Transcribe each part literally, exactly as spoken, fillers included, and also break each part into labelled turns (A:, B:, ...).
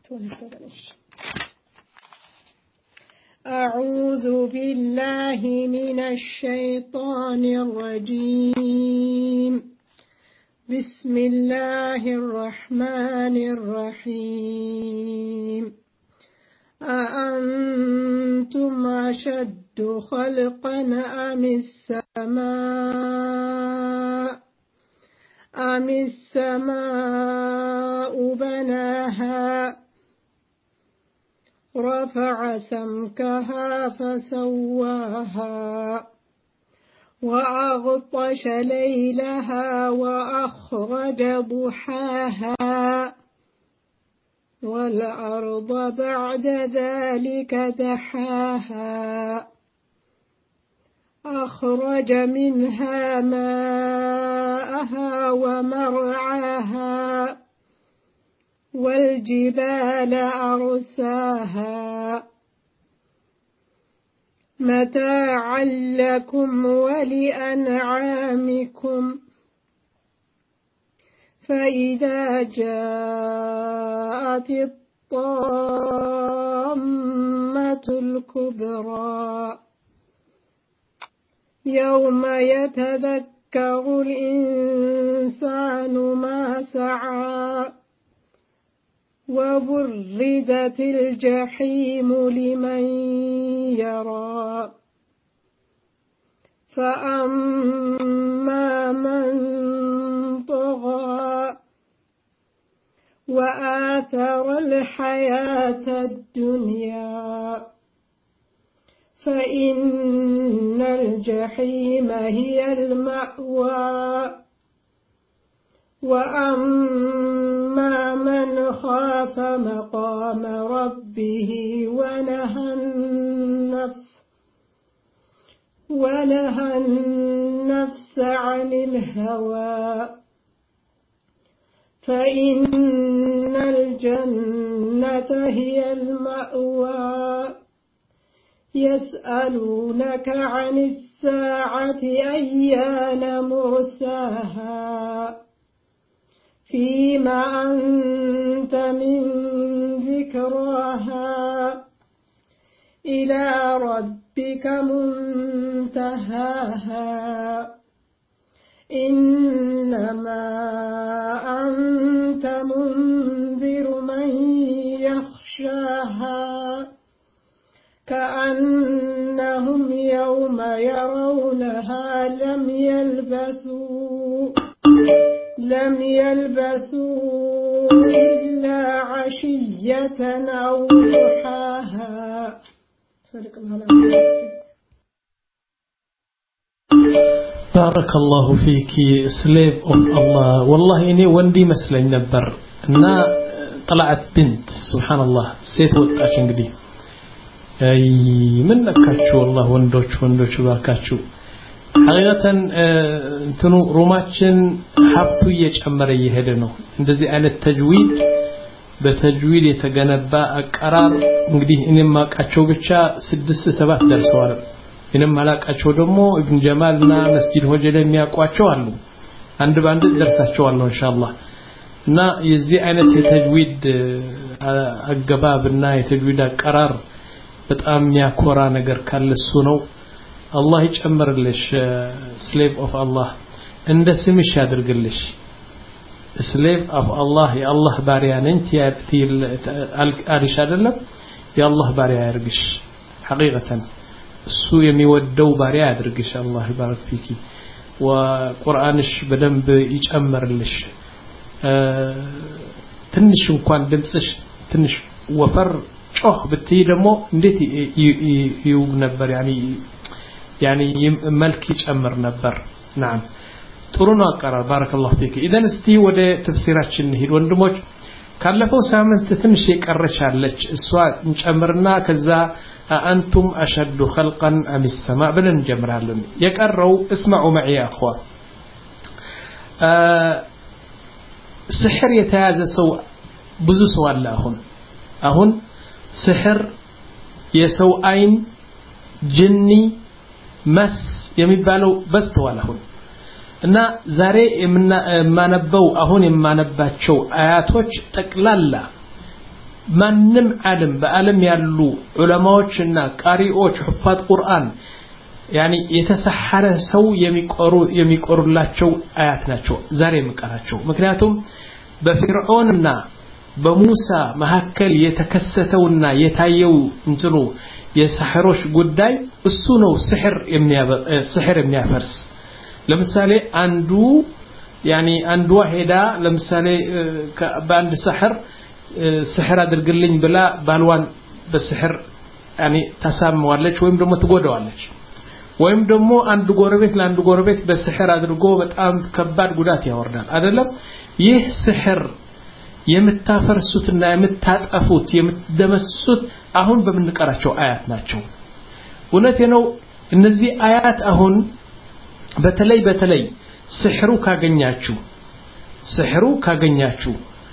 A: أعوذ بالله من الشيطان الرجيم بسم الله الرحمن الرحيم أأنتم أشد خلقا أم السماء أم السماء بناها رفع سمكها فسواها وأغطش ليلها وأخرج ضحاها والأرض بعد ذلك دحاها أخرج منها ماءها ومرعاها والجبال أرساها متاعا لكم ولأنعامكم فإذا جاءت الطامة الكبرى يوم يتذكر الإنسان ما سعى وبرزت الجحيم لمن يرى فأما من طغى وآثر الحياة الدنيا فإن الجحيم هي المأوى وأما من خاف مقام ربه ونهى النفس ونهى النفس عن الهوى فإن الجنة هي المأوى يسألونك عن الساعة أيان مرساها فيما أنت من ذكراها إلى ربك منتهاها إنما أنت منذر من يخشاها كأنهم يوم يرونها لم يلبثوا لم يلبثوا إلا عشية أو ضحاها. صدق الله العظيم.
B: بارك الله فيك slave of Allah. والله إني وندي مسلي نبر إن طلعت بنت سبحان الله سيت وطاش እንግዲህ أي من نكاتشو والله وندوش وندوش باكاتشو حقيقة انتنو روماتشن حبطو يجمر يهدنو እንደዚህ አይነት ተጅዊድ በተጅዊድ የተገነባ አቀራር እንግዲህ እኔም ማቃቸው ብቻ ስድስት ሰባት ደርሰዋል እኔም ማላቃቸው ደግሞ ኢብኑ ጀማልና መስጂድ ሆጀለ የሚያቋቸው አሉ አንድ ባንድ ደርሳቸዋለሁ ኢንሻአላህ እና የዚህ አይነት የተጅዊድ አገባብና የተጅዊድ አቀራር በጣም የሚያኮራ ነገር ካለሱ ነው الله يጨምርልሽ slave of Allah እንደ ስምሽ ያድርግልሽ slave of Allah يا الله ባሪያ ነኝ ትያትል አልቃሪሽ አይደለም يا الله ባሪያ ያርግሽ حقيقة እሱ የሚወደው ባሪያ ያድርግሽ الله يبارك فيك وقرآنሽ በደንብ ይጨምርልሽ ትንሽ እንኳን ድምጽሽ ትንሽ ወፈር ጮህ ብትይ ደግሞ እንዴት ይውብ ነበር يعني يعني ملك يጨምር ነበር نعم ጥሩ ነው አቀራር بارك الله فيك اذا እስቲ ወደ ተፍሲራችን እንሂድ ወንድሞች ካለፈው ሳምንት ትንሽ የቀረቻለች እሷ እንጨምርና ከዛ አንቱም አሸዱ خلقا ام السماء ብለን እንጀምራለን የቀረው اسمعوا معي يا اخوان سحر የተያዘ ሰው ብዙ ሰው አለ አሁን አሁን سحر የሰው አይን ጅኒ መስ የሚባለው በስተዋል አሁን እና ዛሬ የማነበው አሁን የማነባቸው አያቶች ጠቅላላ ማንም ዓለም በዓለም ያሉ ዑለማዎችና ቃሪዎች ሁፋዝ ቁርአን يعني የተሰሐረ ሰው የሚቆሩ የሚቆሩላቸው አያት ናቸው ዛሬ የምቀራቸው ምክንያቱም በፍርዖንና በሙሳ መሐከል የተከሰተውና የታየው እንትኑ የሰህሮች ጉዳይ እሱ ነው ስህር የሚያበ ስህር የሚያፈርስ ለምሳሌ አንዱ يعني አንዱ ሄዳ ለምሳሌ በአንድ ሰህር ስህር አድርግልኝ ብላ ባልዋን በስህር يعني ተሳምዋለች ወይም ደግሞ ትጎዳዋለች ወይም ደግሞ አንድ ጎረቤት ለአንድ ጎረቤት በስህር አድርጎ በጣም ከባድ ጉዳት ያወርዳል አይደለም ይህ ስህር የምታፈርሱትና የምታጠፉት የምትደመስሱት አሁን በመንቀራቸው አያት ናቸው ወነቴ ነው እነዚህ አያት አሁን በተለይ በተለይ ስህሩ ካገኛችሁ ስህሩ ካገኛችሁ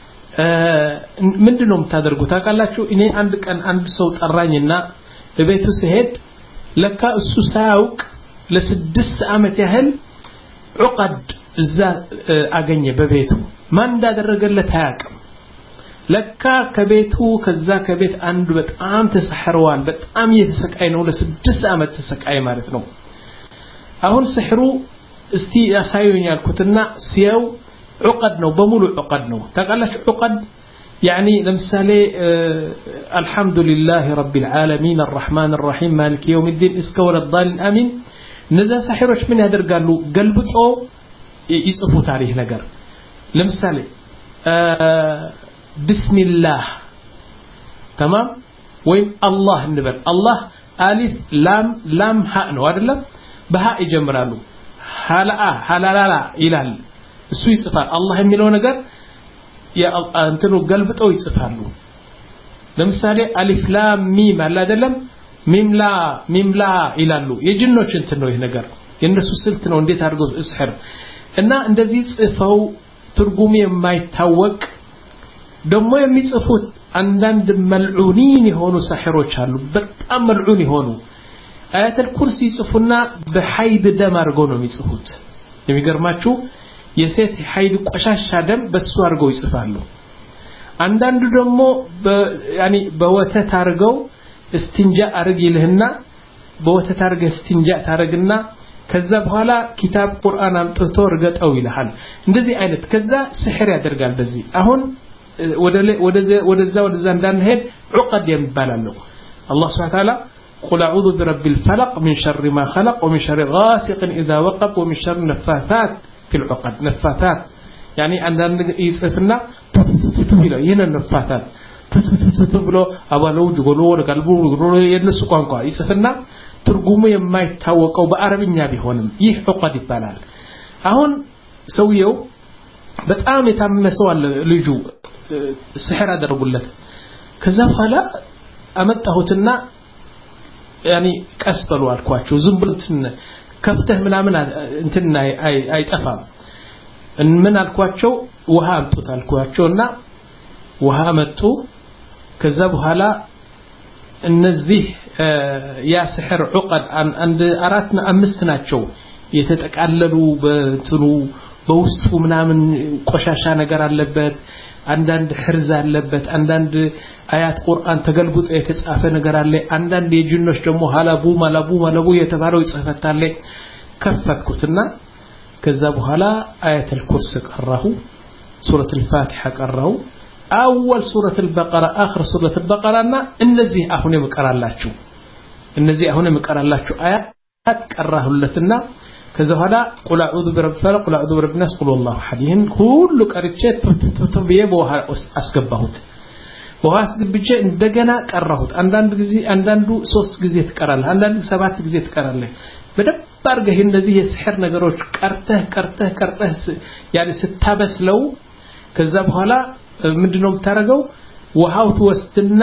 B: ምንድነው የምታደርጉት ታውቃላችሁ እኔ አንድ ቀን አንድ ሰው ጠራኝና በቤቱ ሲሄድ ለካ እሱ ሳያውቅ ለስድስት አመት ያህል ዑቀድ እዛ አገኘ በቤቱ ማን እንዳደረገለት አያውቅም ለካ ከቤቱ ከዛ ከቤት አንዱ በጣም ተሰህረዋል በጣም የተሰቃየ ነው ለስድስት አመት ተሰቃየ ማለት ነው አሁን ስህሩ እስቲ ያሳዩኝ ያልኩትና ሲያው ዑቀድ ነው በሙሉ ዑቀድ ነው ታውቃላችሁ ዑቀድ يعني لمثالي آه الحمد لله رب العالمين الرحمن الرحيم مالك يوم الدين اسكور الضال الامين نزا سحروش من يدر قالوا قلبطو يصفوا تاريخ نجر لمثالي آه بسم الله تمام وين الله نبل الله الف لام لام هاء ነው አይደለ በሃ ይጀምራሉ ሀላአ ሀላላላ ይላል እሱ ይጽፋል አላህ የሚለው ነገር ያ አንተኑ ገልብጠው ይጽፋሉ ለምሳሌ አሊፍ ላም ሚም አለ አይደለም ሚም ላ ሚም ላ ይላሉ የጅኖች እንትን ነው ይሄ ነገር የነሱ ስልት ነው እንዴት አድርገው እስህር እና እንደዚህ ጽፈው ትርጉሙ የማይታወቅ ደሞ የሚጽፉት አንዳንድ መልዑኒን የሆኑ ሰህሮች አሉ በጣም መልዑን የሆኑ አያተል ኩርሲ ይጽፉና በሐይድ ደም አድርገው ነው የሚጽፉት የሚገርማችሁ የሴት ሐይድ ቆሻሻ ደም በሱ አድርገው ይጽፋሉ አንዳንዱ ደግሞ يعني በወተት አድርገው እስቲንጃ አርግ ይልህና በወተት አድርገህ እስቲንጃ ታረግና ከዛ በኋላ ኪታብ ቁርአን አምጥቶ እርገጠው ይልሃል እንደዚህ አይነት ከዛ ስህር ያደርጋል በዚህ አሁን ወደ ወደዛ ወደዛ ወደዛ እንዳንሄድ ዑቀድ የሚባላለው አላህ Subhanahu Wa Ta'ala قل اعوذ برب الفلق من شر ما خلق ومن شر غاسق اذا وقب ومن شر النفاثات في العقد نفاثات يعني عندنا يصفنا يلا هنا النفاثات ብሎ አባለው ጅጎሎ ወርጋልቡ የነሱ ቋንቋ ይጽፍና ትርጉሙ የማይታወቀው በአረብኛ ቢሆንም ይህ ዑቀድ ይባላል አሁን ሰውየው በጣም የታመሰው አለ ልጁ ስህር አደረጉለት ከዛ በኋላ አመጣሁትና يعني ቀስበሉ አልኳቸው ዝም ብሎ እንትን ከፍተህ ምናምን እንትን አይጠፋም ምን አልኳቸው ውሃ አምጡት አልኳቸውና ውሃ መጡ ከዛ በኋላ እነዚህ ያ ስህር ዑቀድ አንድ አራት አምስት ናቸው የተጠቃለሉ በትሩ በውስጡ ምናምን ቆሻሻ ነገር አለበት አንዳንድ ህርዝ አለበት አንዳንድ አያት ቁርአን ተገልብጦ የተጻፈ ነገር አለ አንዳንድ የጅኖች ደግሞ ሐላቡ ማላቡ ማላቡ የተባለው ይጽፈታል ከፈትኩትና ከዛ በኋላ አያተል ኩርሲ ቀራሁ ሱረቱ الفاتحه ቀራሁ اول سوره البقره اخر سوره البقره እና እነዚህ አሁን የምቀራላችሁ እነዚህ አሁን የምቀራላችሁ አያት ቀራሁለትና ከዛ በኋላ ቁል አዑዙ ቢረብ ፈለቅ ቁል አዑዙ ቢረብ ናስ ቁል ወላሁ አሐድ ይህን ሁሉ ቀርቼ ተተብየ በውሃ አስገባሁት በውሃ አስገብቼ እንደገና ቀራሁት አንዳንድ ጊዜ አንዳንዱ ሶስት ጊዜ ትቀራለህ አንዳንዱ ሰባት ጊዜ ትቀራለህ በደንብ አድርገህ እነዚህ የስህር ነገሮች ቀርተህ ቀርተህ ቀርተህ ያለ ስታበስለው ከዛ በኋላ ምንድነው የምታረገው ውሃው ትወስድና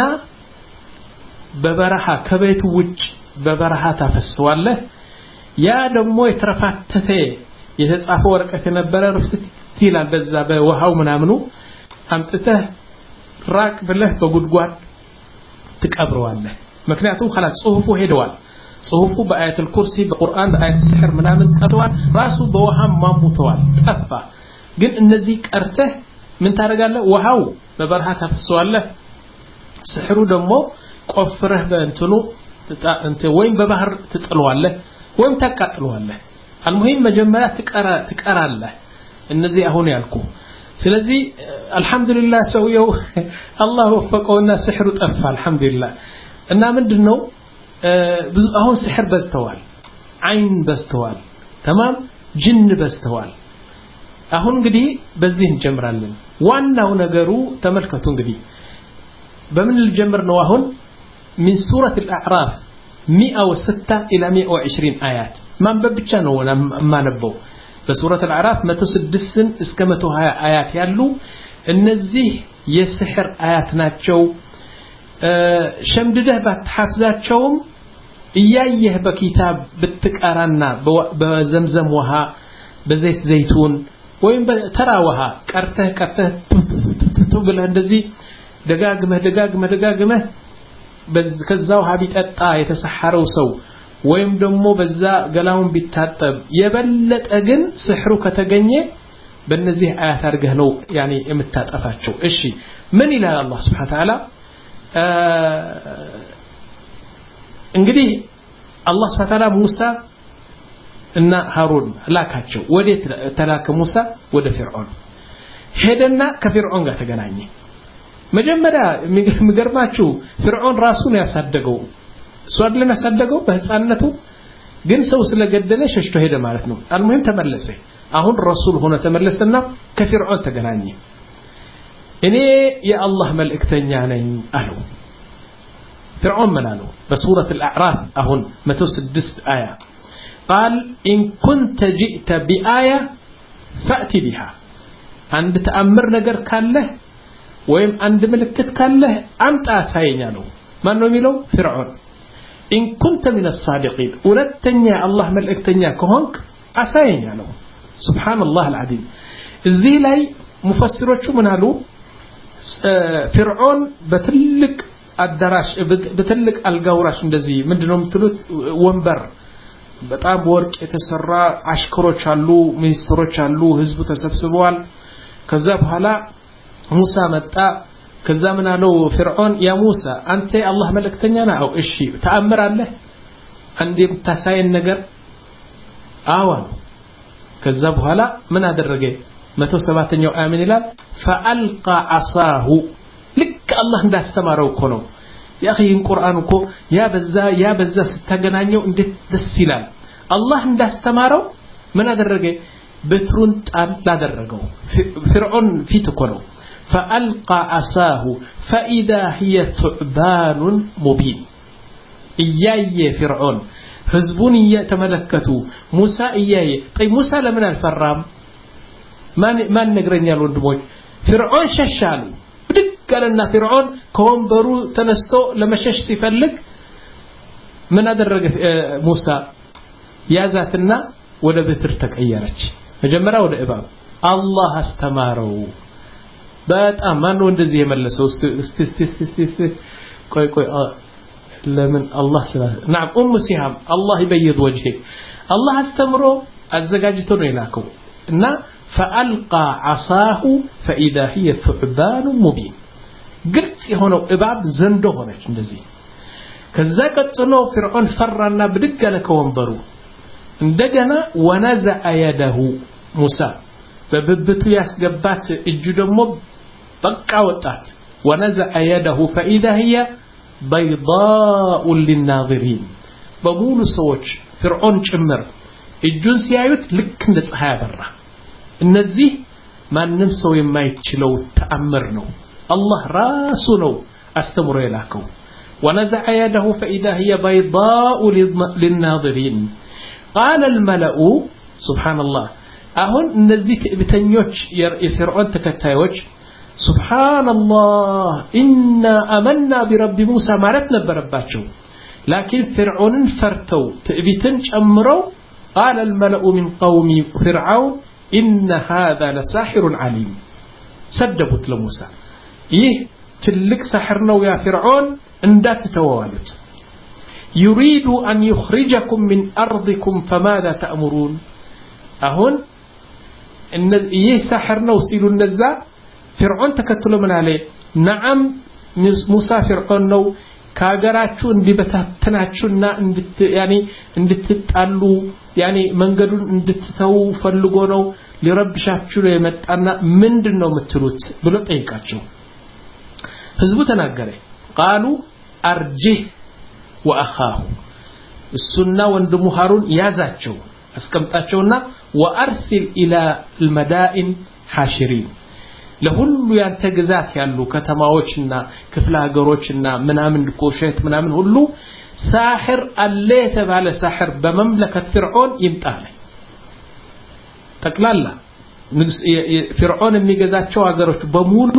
B: በበረሃ ከቤቱ ውጭ በበረሃ ታፈስዋለህ ያ ደግሞ የተረፋተተ የተጻፈ ወረቀት የነበረ ርፍት ይላል በዛ በውሃው ምናምኑ አምጥተህ ራቅ ብለህ በጉድጓድ ትቀብረዋለህ ምክንያቱም خلاص ጽሁፉ ሄደዋል ጽሁፉ በአያተል ኩርሲ በቁርአን በአያት ስህር ምናምን ጠፍቷል ራሱ በውሃም ማሙተዋል ጠፋ ግን እነዚህ ቀርተህ ምን ታረጋለህ ውሃው በበረሃ ታፈስዋለህ ስሕሩ ደግሞ ቆፍረህ በእንትኑ እንት ወይም በባህር ትጥለዋለህ ወይም ታቃጥለዋለህ المهم መጀመሪያ ትቀራ ትቀራለህ እነዚህ አሁን ያልኩ ስለዚህ አልহামዱሊላህ ሰውየው አላህ ወፈቀውና ስሕሩ ጠፋ አልহামዱሊላህ እና ምንድነው ብዙ አሁን ስሕር በዝተዋል አይን በዝተዋል تمام ጅን በዝተዋል አሁን እንግዲህ በዚህ እንጀምራለን ዋናው ነገሩ ተመልከቱ እንግዲህ በምን ልጀምር ነው አሁን من سورة الأعراف مئة وستة إلى مئة وعشرين آيات ما ببتش ነው ما نبو በሱረቱ الأعراف መቶ ስድስት እስከ መቶ ሀያ አያት ያሉ እነዚህ የስሕር አያት ናቸው ሸምድደህ ባትሐፍዛቸውም እያየህ በኪታብ ብትቀራና በዘምዘም ውሃ በዘይት ዘይቱን ወይም በተራ ውሃ ቀርተህ ቀርተህ ብለህ እንደዚህ ደጋግመህ ደጋግመህ ደጋግመህ ከዛው ውሃ ቢጠጣ የተሰሐረው ሰው ወይም ደግሞ በዛ ገላውን ቢታጠብ የበለጠ ግን ስሕሩ ከተገኘ በእነዚህ አያት አድርገህ ነው ያኒ የምታጠፋቸው እሺ ምን ይላል አላህ Subhanahu Wa Ta'ala እንግዲህ አላህ Subhanahu Wa Ta'ala ሙሳ እና ሃሩን ላካቸው ወዴት ተላከ ሙሳ ወደ ፍርዖን ሄደና ከፍርዖን ጋር ተገናኘ መጀመሪያ የሚገርማችሁ ፍርዖን ራሱን ያሳደገው ሷድለን ያሳደገው በህፃንነቱ ግን ሰው ስለገደለ ሸሽቶ ሄደ ማለት ነው አልሙሂም ተመለሰ አሁን ረሱል ሆነ ተመለሰና ከፍርዖን ተገናኘ እኔ የአላህ መልእክተኛ ነኝ አለው فرعون منالو بسورة الأعراف أهون متو سدست آية قال إن كنت جئت بآية فأتي بها عند تأمر نجر كله ويم عند ملكت كله أنت أساينيالو ما نميلو فرعون إن كنت من الصادقين ولتنيا الله ملكتنيا كهونك أساينيالو سبحان الله العظيم الزي لاي مفسروቹ منالو فرعون بتلك አዳራሽ በትልቅ አልጋውራሽ እንደዚህ ምንድነው የምትሉት ወንበር በጣም ወርቅ የተሰራ አሽከሮች አሉ ሚኒስትሮች አሉ ህዝቡ ተሰብስበዋል ከዛ በኋላ ሙሳ መጣ ከዛ ምን አለው ፍርዖን ያ ሙሳ አንተ አላህ መልእክተኛ ነህ አው እሺ ተአምር አለ አንዴም ታሳየን ነገር አዋል ከዛ በኋላ ምን አደረገ መቶ ሰባተኛው አያምን ይላል فألقى عصاه ልክ አላህ እንዳስተማረው እኮ ነው ያኺ ቁርአን እኮ ያ በዛ ያ በዛ ስተገናኘው እንዴት ደስ ይላል አላህ እንዳስተማረው ምን አደረገ በትሩን ጣል ላደረገው ፍርዖን ፊት እኮ ነው فألقى عصاه فإذا هي ثعبان مبين إياي فرعون حزبون يتملكتوا موسى إياي طيب موسى لمن الفرام ما ما نقرنيا الوندموج فرعون ششالو قالنا فرعون كونبرو تنستو لمشش ሲፈልግ ምን አደረገ ሙሳ ያዛትና ወደ በትር ተቀየረች መጀመሪያ ወደ እባብ አላህ አስተማረው በጣም ማን ነው እንደዚህ የመለሰው እስቲ እስቲ እስቲ ቆይ ቆይ ለምን አላህ ስለ نعم ام سهام الله يبيض وجهك الله አስተምሮ አዘጋጅቶ ነው የላከው እና فألقى عصاه فإذا هي ثعبان مبين ግልጽ የሆነው እባብ ዘንዶ ሆነች እንደዚህ ከዛ ቀጥሎ ፍርዖን ፈራና ብድግ አለ ከወንበሩ እንደገና ወነዘዐ يده ሙሳ በብብቱ ያስገባት እጁ ደግሞ በቃ ወጣት ወነዘዐ يده فإذا هي بيضاء للناظرين በሙሉ ሰዎች ፍርዖን ጭምር እጁን ሲያዩት ልክ እንደ ፀሐይ አበራ እነዚህ ማንንም ሰው የማይችለው ተአምር ነው الله راسه استمر يلاكو ونزع يده فإذا هي بيضاء للناظرين قال الملأ سبحان الله أهون نزيت بتنيوش يفرعون تكتايوش سبحان الله إنا أمنا برب موسى مارتنا برباتشو لكن فرعون فرتو تأبتنش أمرو قال الملأ من قوم فرعون إن هذا لساحر عليم سدبت لموسى ይህ ትልቅ سحر ነው ያ ፍርዖን እንዳትተዋሉት يريد أن يخرجكم من أرضكم فماذا تأمرون አሁን ይህ سحر ነው ሲሉ እነዛ ፍርዖን ተከትሎ ምን አለ نعم موسى فرعون ነው ካገራችሁ እንዲበታተናችሁና እንድት ያኒ እንድትጣሉ ያኒ መንገዱን እንድትተው ፈልጎ ነው ሊረብሻችሁ የመጣና ምንድነው የምትሉት ብሎ ጠይቃቸው ህዝቡ ተናገረ قالوا ارجه واخاه እሱና ወንድሙ ሃሩን ያዛቸው አስቀምጣቸውና وارسل الى المدائن حاشرين ለሁሉ ያንተ ግዛት ያሉ ከተማዎችና ክፍለ ሀገሮችና ምናምን ኮሸት ምናምን ሁሉ ሳህር አለ የተባለ ሳህር በመምለከት ፍርዖን ይምጣለ ተቅላላ ፍርዖን የሚገዛቸው ሀገሮች በሙሉ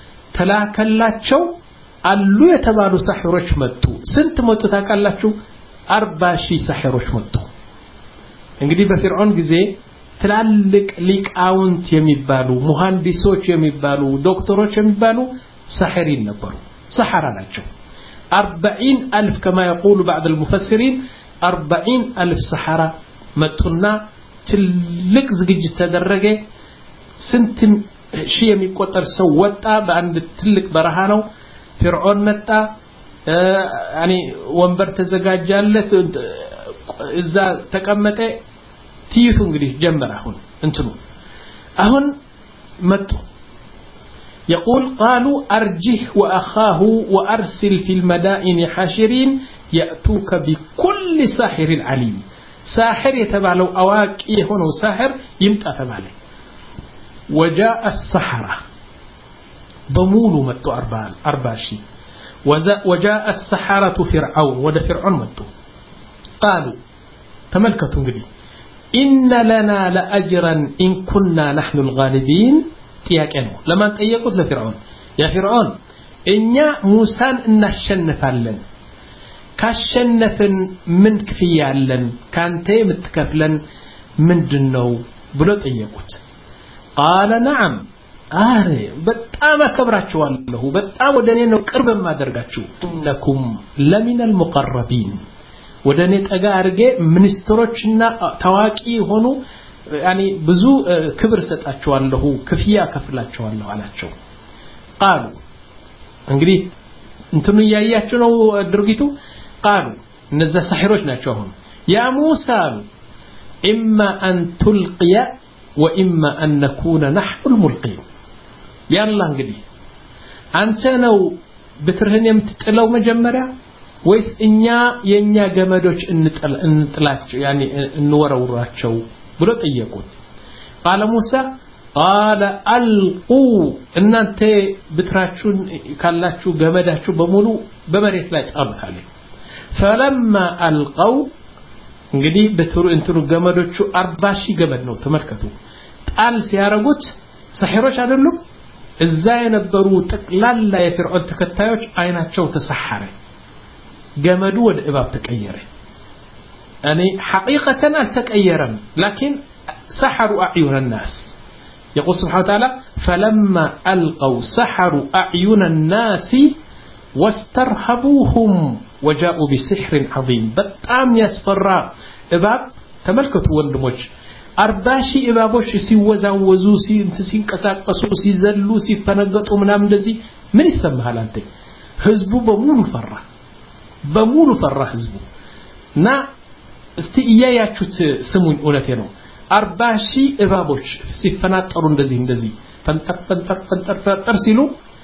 B: ተላከላቸው አሉ የተባሉ ሳህሮች መጡ ስንት መጡ ታቃላችሁ አርባ ሺህ ሳህሮች መጡ እንግዲህ በፍርዖን ጊዜ ትላልቅ ሊቃውንት የሚባሉ ሙሐንዲሶች የሚባሉ ዶክተሮች የሚባሉ ሳህሪን ነበሩ ሰሐራ ናቸው أربعين ألف كما يقول بعض المفسرين أربعين ألف سحرة متنا تلك زجاج تدرجة سنت شيء ميقطر سوتا بعند تلك برهانو فرعون متى آه يعني ونبر تزجاجلت إذا تكملت تيثو እንግዲህ ጀመረ አሁን እንትኑ አሁን መጡ يقول قالوا أرجه وأخاه وأرسل في المدائن حاشرين يأتوك بكل ساحر عليم ساحر يتبعلو أواكي هنا ساحر يمتى تبعلي وجاء السحرة بمولو متو أرباشي وجاء السحرة فرعون ودا فرعون متو قالوا تملكتوا قلي إن لنا لأجرا إن كنا نحن الغالبين تياكنو لما تأيقوا لفرعون يا فرعون إنيا موسى نشنفالن كاشنفن من كفيالن كانتي متكفلن من جنو بلو تأيقوت قال نعم آري بتاما كبراتشو الله بتاما ودنينو قربا ما درقاتشو إنكم لمن المقربين ወደኔ ጠጋ አርጌ ሚኒስትሮችና ታዋቂ ሆኑ ያኒ ብዙ ክብር ሰጣቸዋለሁ ክፍያ ከፍላቸዋለሁ አላቸው قالوا እንግዲህ እንትኑ ያያችሁ ነው ድርጊቱ قالوا እነዛ ሳሂሮች ናቸው አሁን ያ ሙሳ إما أن تلقي وإما أن نكون نحن الملقين يلا እንግዲህ አንተ ነው በትርህን የምትጥለው መጀመሪያ ወይስ እኛ የኛ ገመዶች እንጥል እንጥላቸው ያኒ እንወረውራቸው ብሎ ጠየቁት قال موسى قال القوا እናንተ ብትራችሁን ካላችሁ ገመዳችሁ በሙሉ በመሬት ላይ ጣሉት አለ فلما القوا እንግዲህ በትሩ እንትሩ ገመዶቹ አርባ ሺህ ገመድ ነው ተመልከቱ ጣል ሲያረጉት ሳሂሮች አይደሉም እዛ የነበሩ ጠቅላላ የፍርዖን ተከታዮች አይናቸው ተሰሐረ جمد والإباب تكيره يعني حقيقة التكيرا لكن سحروا أعين الناس يقول سبحانه وتعالى فلما ألقوا سحروا أعين الناس واسترهبوهم وجاءوا بسحر عظيم بتأم يسفر إباب تملكتوا والدمج أرباشي إبابوش سي وزاوزو سي انتسين كساقسو سي زلو سي فنقطوا منام دزي من يسمها لانتي هزبوا بمول فرة በሙሉ ፈራ ህዝቡ እና እስቲ እያያችሁት ስሙኝ እውነቴ ነው አርባ ሺህ እባቦች ሲፈናጠሩ እንደዚህ እንደዚህ ፈንጠር ፈንጠር ፈንጠር ፈንጠር ሲሉ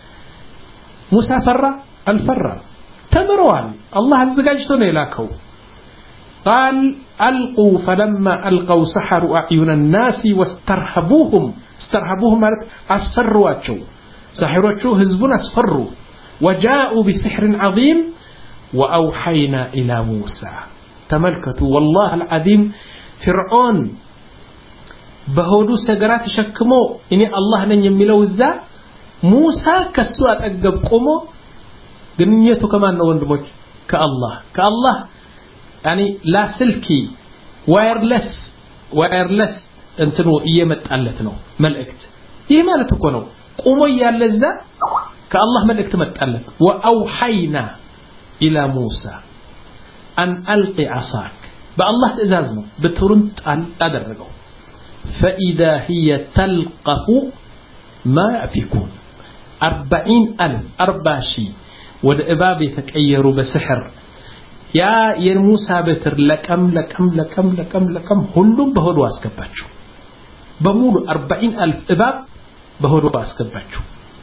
B: ሙሳ ፈራ አልፈራ ተምረዋል አላህ አዘጋጅቶ ነው የላከው قال القوا فلما القوا سحروا اعين الناس واسترهبوهم استرهبوهم ማለት አስፈሩዋቸው ሳሂሮቹ ህዝቡን አስፈሩ وجاءوا بسحر عظيم وأوحينا إلى موسى تملكتوا والله العظيم فرعون بهودو سجرات شكمو إني الله نن يميلو الزا موسى كسوة أجب قومو جنيته كمان نوندمج كالله كالله يعني لا سلكي وايرلس وايرلس انتنو يمت ألتنو ملكت إيه ما لتكونوا قومو يالزا كالله ملكت متألت وأوحينا إلى موسى أن ألقي عصاك بالله إزازنا بترنت أن أدرجه فإذا هي تلقف ما يأفكون أربعين ألف أربع شي ወደ እባብ የተቀየሩ በስሕር ያ የሙሳ በትር ለቀም ለቀም ለቀም ለቀም ለቀም ሁሉም በሆዱ አስገባቸው በሙሉ أربعين ألف እባብ በሆዱ አስገባቸው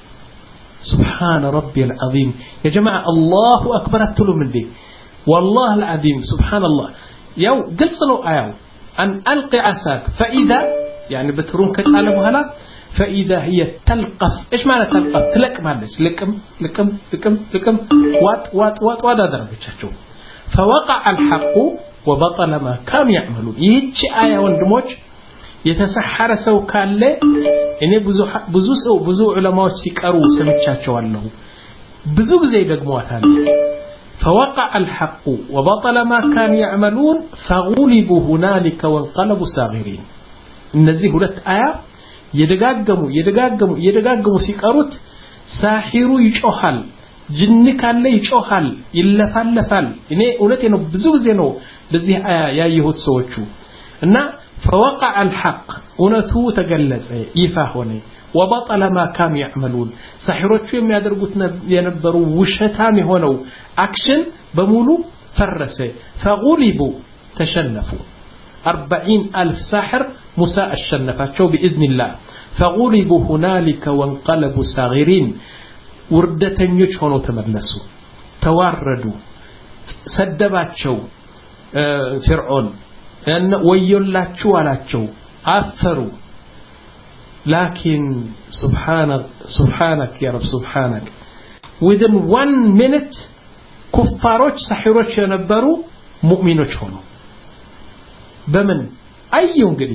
B: سبحان ربي العظيم يا جماعة الله أكبر أتلو من دي والله العظيم سبحان الله يو قلصنوا آيو أن ألقي عساك فإذا يعني بترون كتعلموا هلا فإذا هي تلقف إيش معنى تلقف تلك معلش لكم لكم لكم لكم وات وات وات وات درجة فوقع الحق وبطل ما كانوا يعملون يجي آية وندموج يتسحر سو كاله እኔ ብዙ ብዙ ሰው ብዙ ዑለማዎች ሲቀሩ ሰምቻቸዋለሁ ብዙ ጊዜ ደግመዋታል فوقع الحق وبطل ما كانوا يعملون فغلبوا هنالك وانقلبوا صاغرين እነዚህ ሁለት አያ የደጋገሙ የደጋገሙ የደጋገሙ ሲቀሩት ሳሂሩ ይጮሃል ጅን ካለ ይጮሃል ይለፋለፋል እኔ እውነቴ ነው ብዙ ጊዜ ነው በዚህ አያ ያየሁት ሰዎቹ እና فوقع الحق እውነቱ ተገለጸ ይፋ ሆነ وبطل ما كانوا يعملون ሳሂሮቹ የሚያደርጉት የነበሩ ውሸታም የሆነው አክሽን በሙሉ ፈረሰ فغلبوا تشنفوا أربعين ألف ساحر موسى الشنفاتشو بإذن الله فغلبوا هنالك وانقلبوا صاغرين وردتنيوش هونو تملسوا تواردوا سدباتشو آه فرعون أن ويولاتشو علاتشو أثروا لكن سبحانك سبحانك يا رب سبحانك within one minute كفاروش سحيروش ينبروا مؤمنوش هونو በምን አዩ እንግዲህ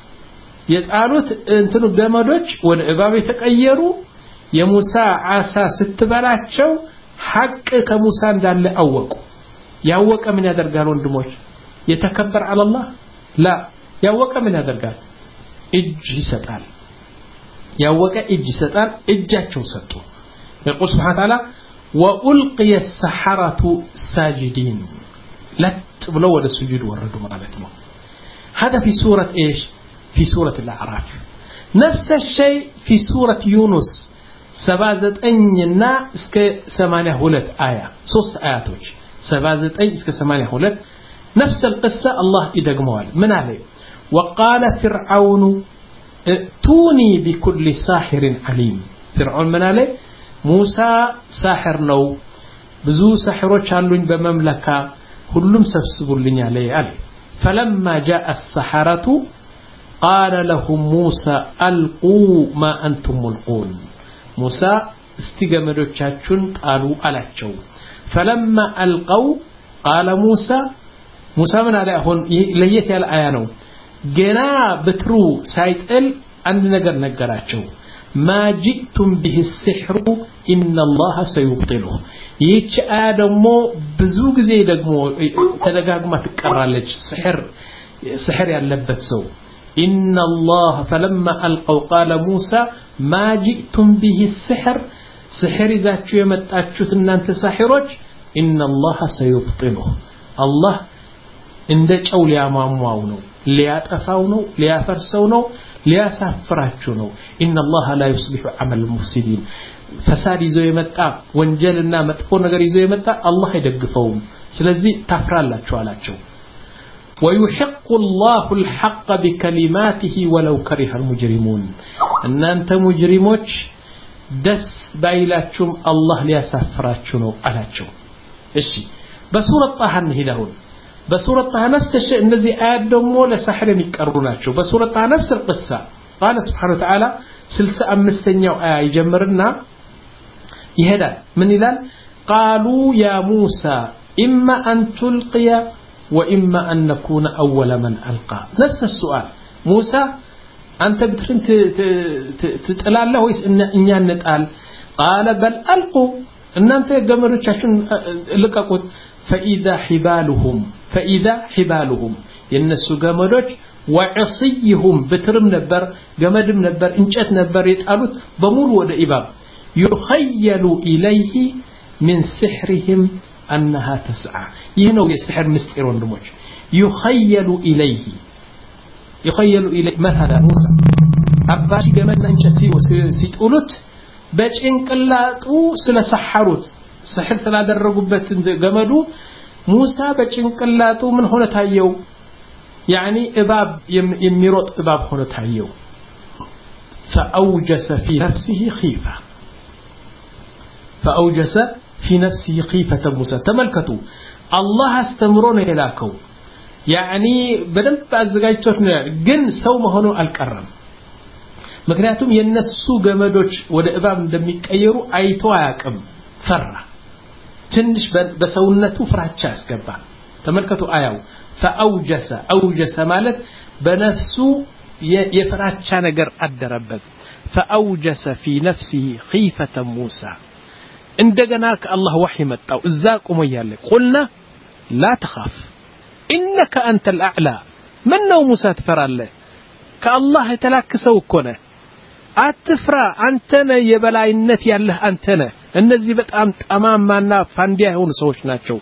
B: የጣሉት እንትኑ ገመዶች ወደ እባብ የተቀየሩ የሙሳ ዓሳ ስትበላቸው ሐቅ ከሙሳ እንዳለ አወቁ ያወቀ ምን ያደርጋል ወንድሞች የተከበር አላህ ላ ያወቀ ምን ያደርጋል እጅ ይሰጣል ያወቀ እጅ ይሰጣል እጃቸው ሰጡ يقول سبحانه وتعالى وألقي السحرة ساجدين لت ብለው ወደ ስጁድ ወረዱ ማለት ነው هذا في سورة إيش في سورة الأعراف نفس الشيء في سورة يونس سبازت أننا اسك ثمانية هولت آية صوص آياتوش سبازت أن اسك ثمانية هولت نفس القصة الله إدقموال من عليه وقال فرعون ائتوني بكل ساحر عليم فرعون من عليه موسى ساحر نو بزو ساحروش علون بمملكة كلهم سبسبوا عليه عليه فلما جاء السحرة قال لهم موسى ألقوا ما أنتم ملقون موسى استجمدوچاچون قالوا አላቸው فلما ألقوا قال موسى موسى من عليه هون ለየት ያለ አያ ነው ገና በትሩ ሳይጥል አንድ ነገር ነገራቸው ما جئتم به السحر إن الله سيبطله ይህች አያ ደግሞ ብዙ ጊዜ ደግሞ ተደጋግማ ትቀራለች سحر سحر ያለበት ሰው إن الله فلما ألقوا قال موسى ما جئتم به السحر سحر ይዛችሁ የመጣችሁት እናንተ ሳሂሮች إن الله سيبطله الله እንደ ጨው ሊያማማው ነው ሊያጠፋው ነው ሊያፈርሰው ነው ሊያሳፍራችሁ ነው إن الله لا يصلح عمل المفسدين فساد ይዞ የመጣ ወንጀልና መጥፎ ነገር ይዞ የመጣ አላህ አይደግፈውም ስለዚህ ታፍራላችሁ አላቸው ويحق الله الحق بكلماته ولو كره المجرمون እናንተ ሙጅሪሞች ደስ ባይላችሁም አላህ ሊያሳፍራችሁ ነው አላቸው እሺ በሱረة ጣሃ እንሄዳለን በሱረة ጣሃ نفس الشيء እነዚህ አያት ደግሞ ለሳህር የሚቀርቡ ናቸው በሱረة ጣሃ نفس القصة قال سبحانه وتعالى ስልሳ አምስተኛው አያ ይጀምርና ይሄዳል ምን ይላል قالوا يا موسى إما أن تلقي وإما أن نكون أول من ألقى نفس السؤال موسى أنت بترين تتقلال له ويس إنيا نتقال قال بل ألقوا إن أنت قمروا تشاشون لقاقود فإذا حبالهم فإذا حبالهم ينسوا قمروج وعصيهم بترم نبر قمدم نبر إنشات نبر يتقالوا بمور ودا إباب يخيل إليه من سحرهم أنها تسعى يهنو يسحر مستيرون دموج يخيل إليه يخيل إليه من هذا موسى أباشي قمنا إنشا سيتقولت በጭንቅላቱ ስለሰሐሩት ስሕር ስላደረጉበት ገመዱ ሙሳ በጭንቅላቱ ምን ሆነ ታየው يعني እባብ የሚሮጥ እባብ ሆነ ታየው فأوجس في نفسه خيفة فأوجس في نفسه خيفة موسى تملكتوا الله استمرون إلاكو يعني بدل بأزغايتوتنا جن سو ما هنو الكرم مكنياتهم ينسو جمدوش وده إبام دميك أيرو أيتوا ياكم فرّ تنش بسونته فرحتشاس كبا تملكتوا آيو فأوجس أوجس مالت بنفسه يفرحتشا نجر أدربت فأوجس في نفسه خيفة موسى عندنا الله وحي متى إزاكم ويالك قلنا لا تخاف إنك أنت الأعلى من نو موسى تفرى الله كالله تلاك سوكنا أتفرى أنتنا يبلاي النتي الله أنتنا النزي بتأمت أمام ما فانديه هون سوشنا شو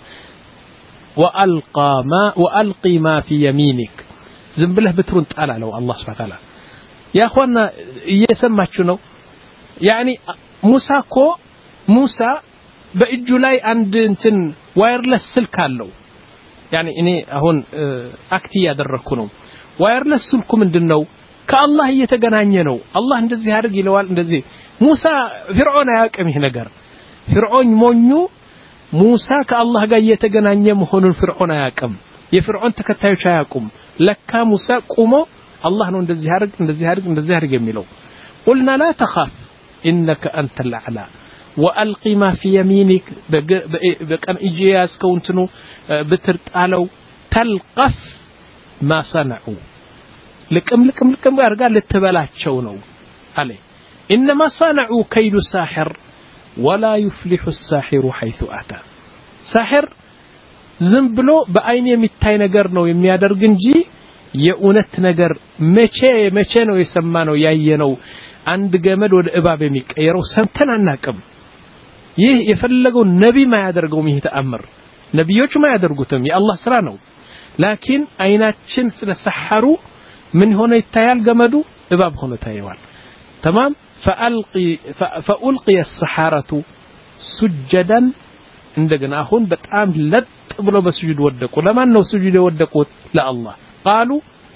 B: وألقى ما وألقي ما في يمينك زنبله بترون تعالى لو الله سبحانه وتعالى يا أخوانا يسمى شنو يعني موسى كو موسى بإجو لاي عند انتن وايرلس سلك له يعني اني هون اكتي يادركونو وايرلس سلكو مندنو كالله يتغنانيه ነው الله እንደዚህ ያርግ ይለዋል እንደዚህ ሙሳ ፍርዖን ያቀም ይሄ ነገር ፍርዖን ሞኙ ሙሳ ከአላህ ጋር የተገናኘ መሆኑን ፍርዖን ያቀም የፍርዖን ተከታዮች ያቁም ለካ ሙሳ ቆሞ አላህ ነው እንደዚህ ያርግ እንደዚህ ያርግ እንደዚህ ያርግ የሚለው قلنا لا تخاف انك انت الاعلى وألقي ما في يمينك بكم إجياس كونتنو بترتالو تلقف ما صنعوا لكم لكم لكم أرجال للتبلاتشو نو عليه إنما صنعوا كيد ساحر ولا يفلح الساحر حيث أتى ساحر زنبلو بأين يمتاي نجر نو يميادر جنجي يؤنت نجر مچه مچه نو يسمانو ياينو عند جمد والإباب ميك يرو سمتنا ناكم ይህ የፈለገው ነቢ ማያደርገው ይሄ ተአምር ነብዮች ማያደርጉትም የአላህ ስራ ነው ላኪን አይናችን ስለሰሐሩ ምን ሆነ ይታያል ገመዱ እባብ ሆነ ታየዋል تمام فالقي فالقي السحرة سجدا እንደገና አሁን በጣም ለጥ ብሎ በስጁድ ወደቁ ለማን ነው ስጁድ የወደቁት ለአላህ قالوا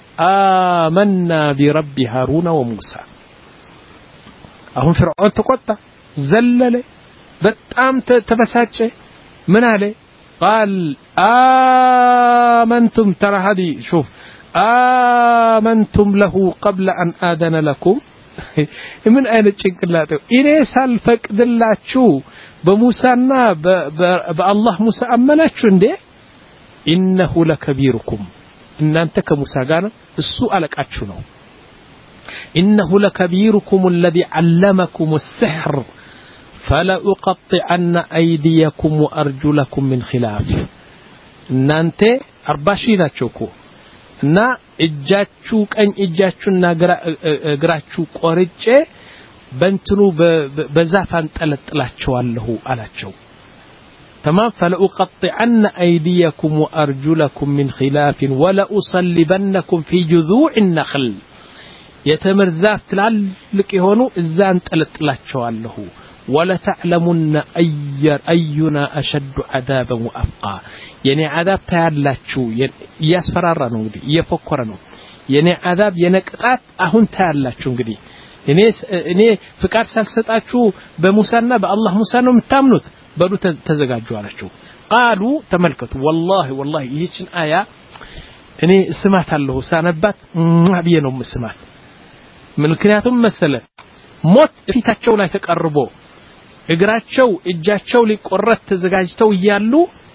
B: آمنا برب هارون وموسى አሁን ፍርዖን ተቆጣ ዘለለ በጣም ተበሳጨ ምን አለ قال آمنتم ترى هذه شوف آمنتم له قبل أن آذن لكم من أين تشكلاته إني سالفقدلاችሁ በሙሳና በአላህ ሙሳ አመናችሁ እንዴ إنه لكبيركم እናንተ ከሙሳ ጋር እሱ አለቃችሁ ነው إنه لكبيركم الذي علمكم السحر فلا أقطعن أيديكم وأرجلكم من خلاف እናንተ አርባ ሺህ ናችሁ እኮ እና እጃችሁ ቀኝ እጃችሁና እግራችሁ ቆርጬ በእንትኑ በዛፍ አንጠለጥላችኋለሁ አላቸው تمام فلا أقطعن أيديكم وأرجلكم من خلاف ولا أصلبنكم في جذوع النخل የተምር ዛፍ ትላልቅ የሆኑ እዛ አንጠለጥላችኋለሁ ولا تعلمن أي أينا أشد عذابا وأبقى يعني عذاب ታያላችሁ ያስፈራራ ነው እንግዲህ እየፎከረ ነው የኔ عذاب የነቅጣት አሁን ታያላችሁ እንግዲህ እኔ እኔ ፍቃድ ሳልሰጣችሁ በሙሳና በአላህ ሙሳ ነው የምታምኑት በሉ ተዘጋጁ አላችሁ قالوا ተመልከቱ والله والله ይህችን አያ እኔ ስማታለሁ ሳነባት ማብየ ነው መስማት ምክንያቱም መሰለ ሞት ፊታቸው ላይ ተቀርቦ እግራቸው እጃቸው ሊቆረጥ ተዘጋጅተው ይያሉ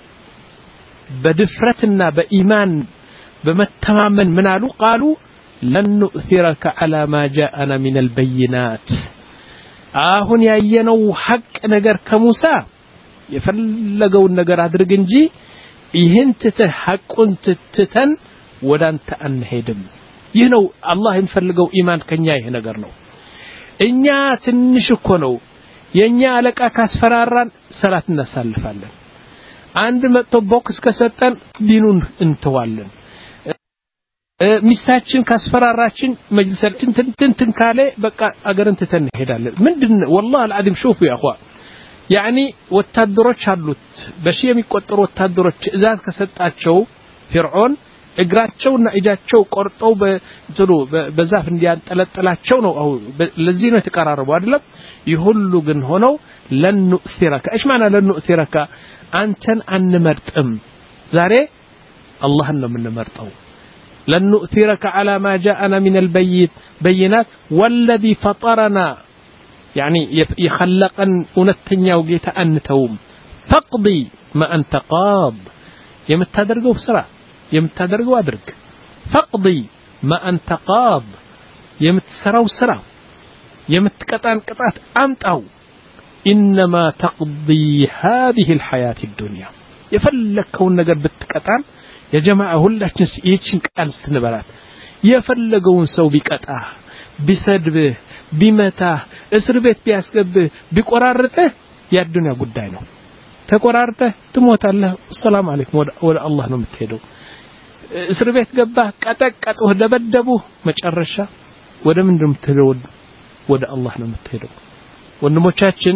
B: በድፍረትና በኢማን በመተማመን ምናሉ قالوا لن نؤثرك على ما جاءنا من البينات አሁን ያየነው ሐቅ ነገር ከሙሳ የፈለገውን ነገር አድርግ እንጂ ይህን ትተህ ሐቁን ትተን ወዳንተ አንሄድም ይህ ነው አላህ የሚፈልገው ኢማን ከኛ ይሄ ነገር ነው እኛ ትንሽ እኮ ነው የኛ አለቃ ካስፈራራን ሰላት እናሳልፋለን አንድ መጥቶ ቦክስ ከሰጠን ዲኑን እንተዋለን ሚስታችን ካስፈራራችን መጅልሳችን ትንትን ካለ በቃ አገርን ተተን ሄዳለን ምንድን والله العظيم شوفوا يا اخوان يعني ወታደሮች አሉት በሺ የሚቆጠሩ ወታደሮች ትዕዛዝ ከሰጣቸው ፍርዖን እግራቸውና እጃቸው ቆርጠው በዝሩ በዛፍ እንዲያንጠለጥላቸው ነው ለዚህ ነው የተቀራረበው አይደለም ይሁሉ ግን ሆነው ለንኡሲረካ ايش معنى لنؤثرك አንተን አንመርጥም ዛሬ አላህን ነው የምንመርጠው لنؤثرك على ما جاءنا من البيت بينات والذي فطرنا يعني يخلقن ونتنياو جيتا انتوم فقضي ما انت قاض يمتادرغو بسرعه يمتادرغو ادرك فقضي ما انت قاض يمتسراو سرا يمتقطان قطات امطاو انما تقضي هذه الحياه الدنيا يفلكون ነገር بتقطان يا جماعه ሁላችን ይህችን ቃል ስንበላት የፈለገውን ሰው ቢቀጣ ቢሰድብህ ቢመታ እስር ቤት ቢያስገብህ ቢቆራርጥህ ያዱንያ ጉዳይ ነው ተቆራርጠህ ትሞታለህ ሰላም አለይኩም ወደ አላህ ነው የምትሄደው እስር ቤት ገባህ ቀጠቀጡህ ደበደቡህ መጨረሻ ወደ ምንድነው የምትሄደው ወደ አላህ ነው የምትሄደው ወንድሞቻችን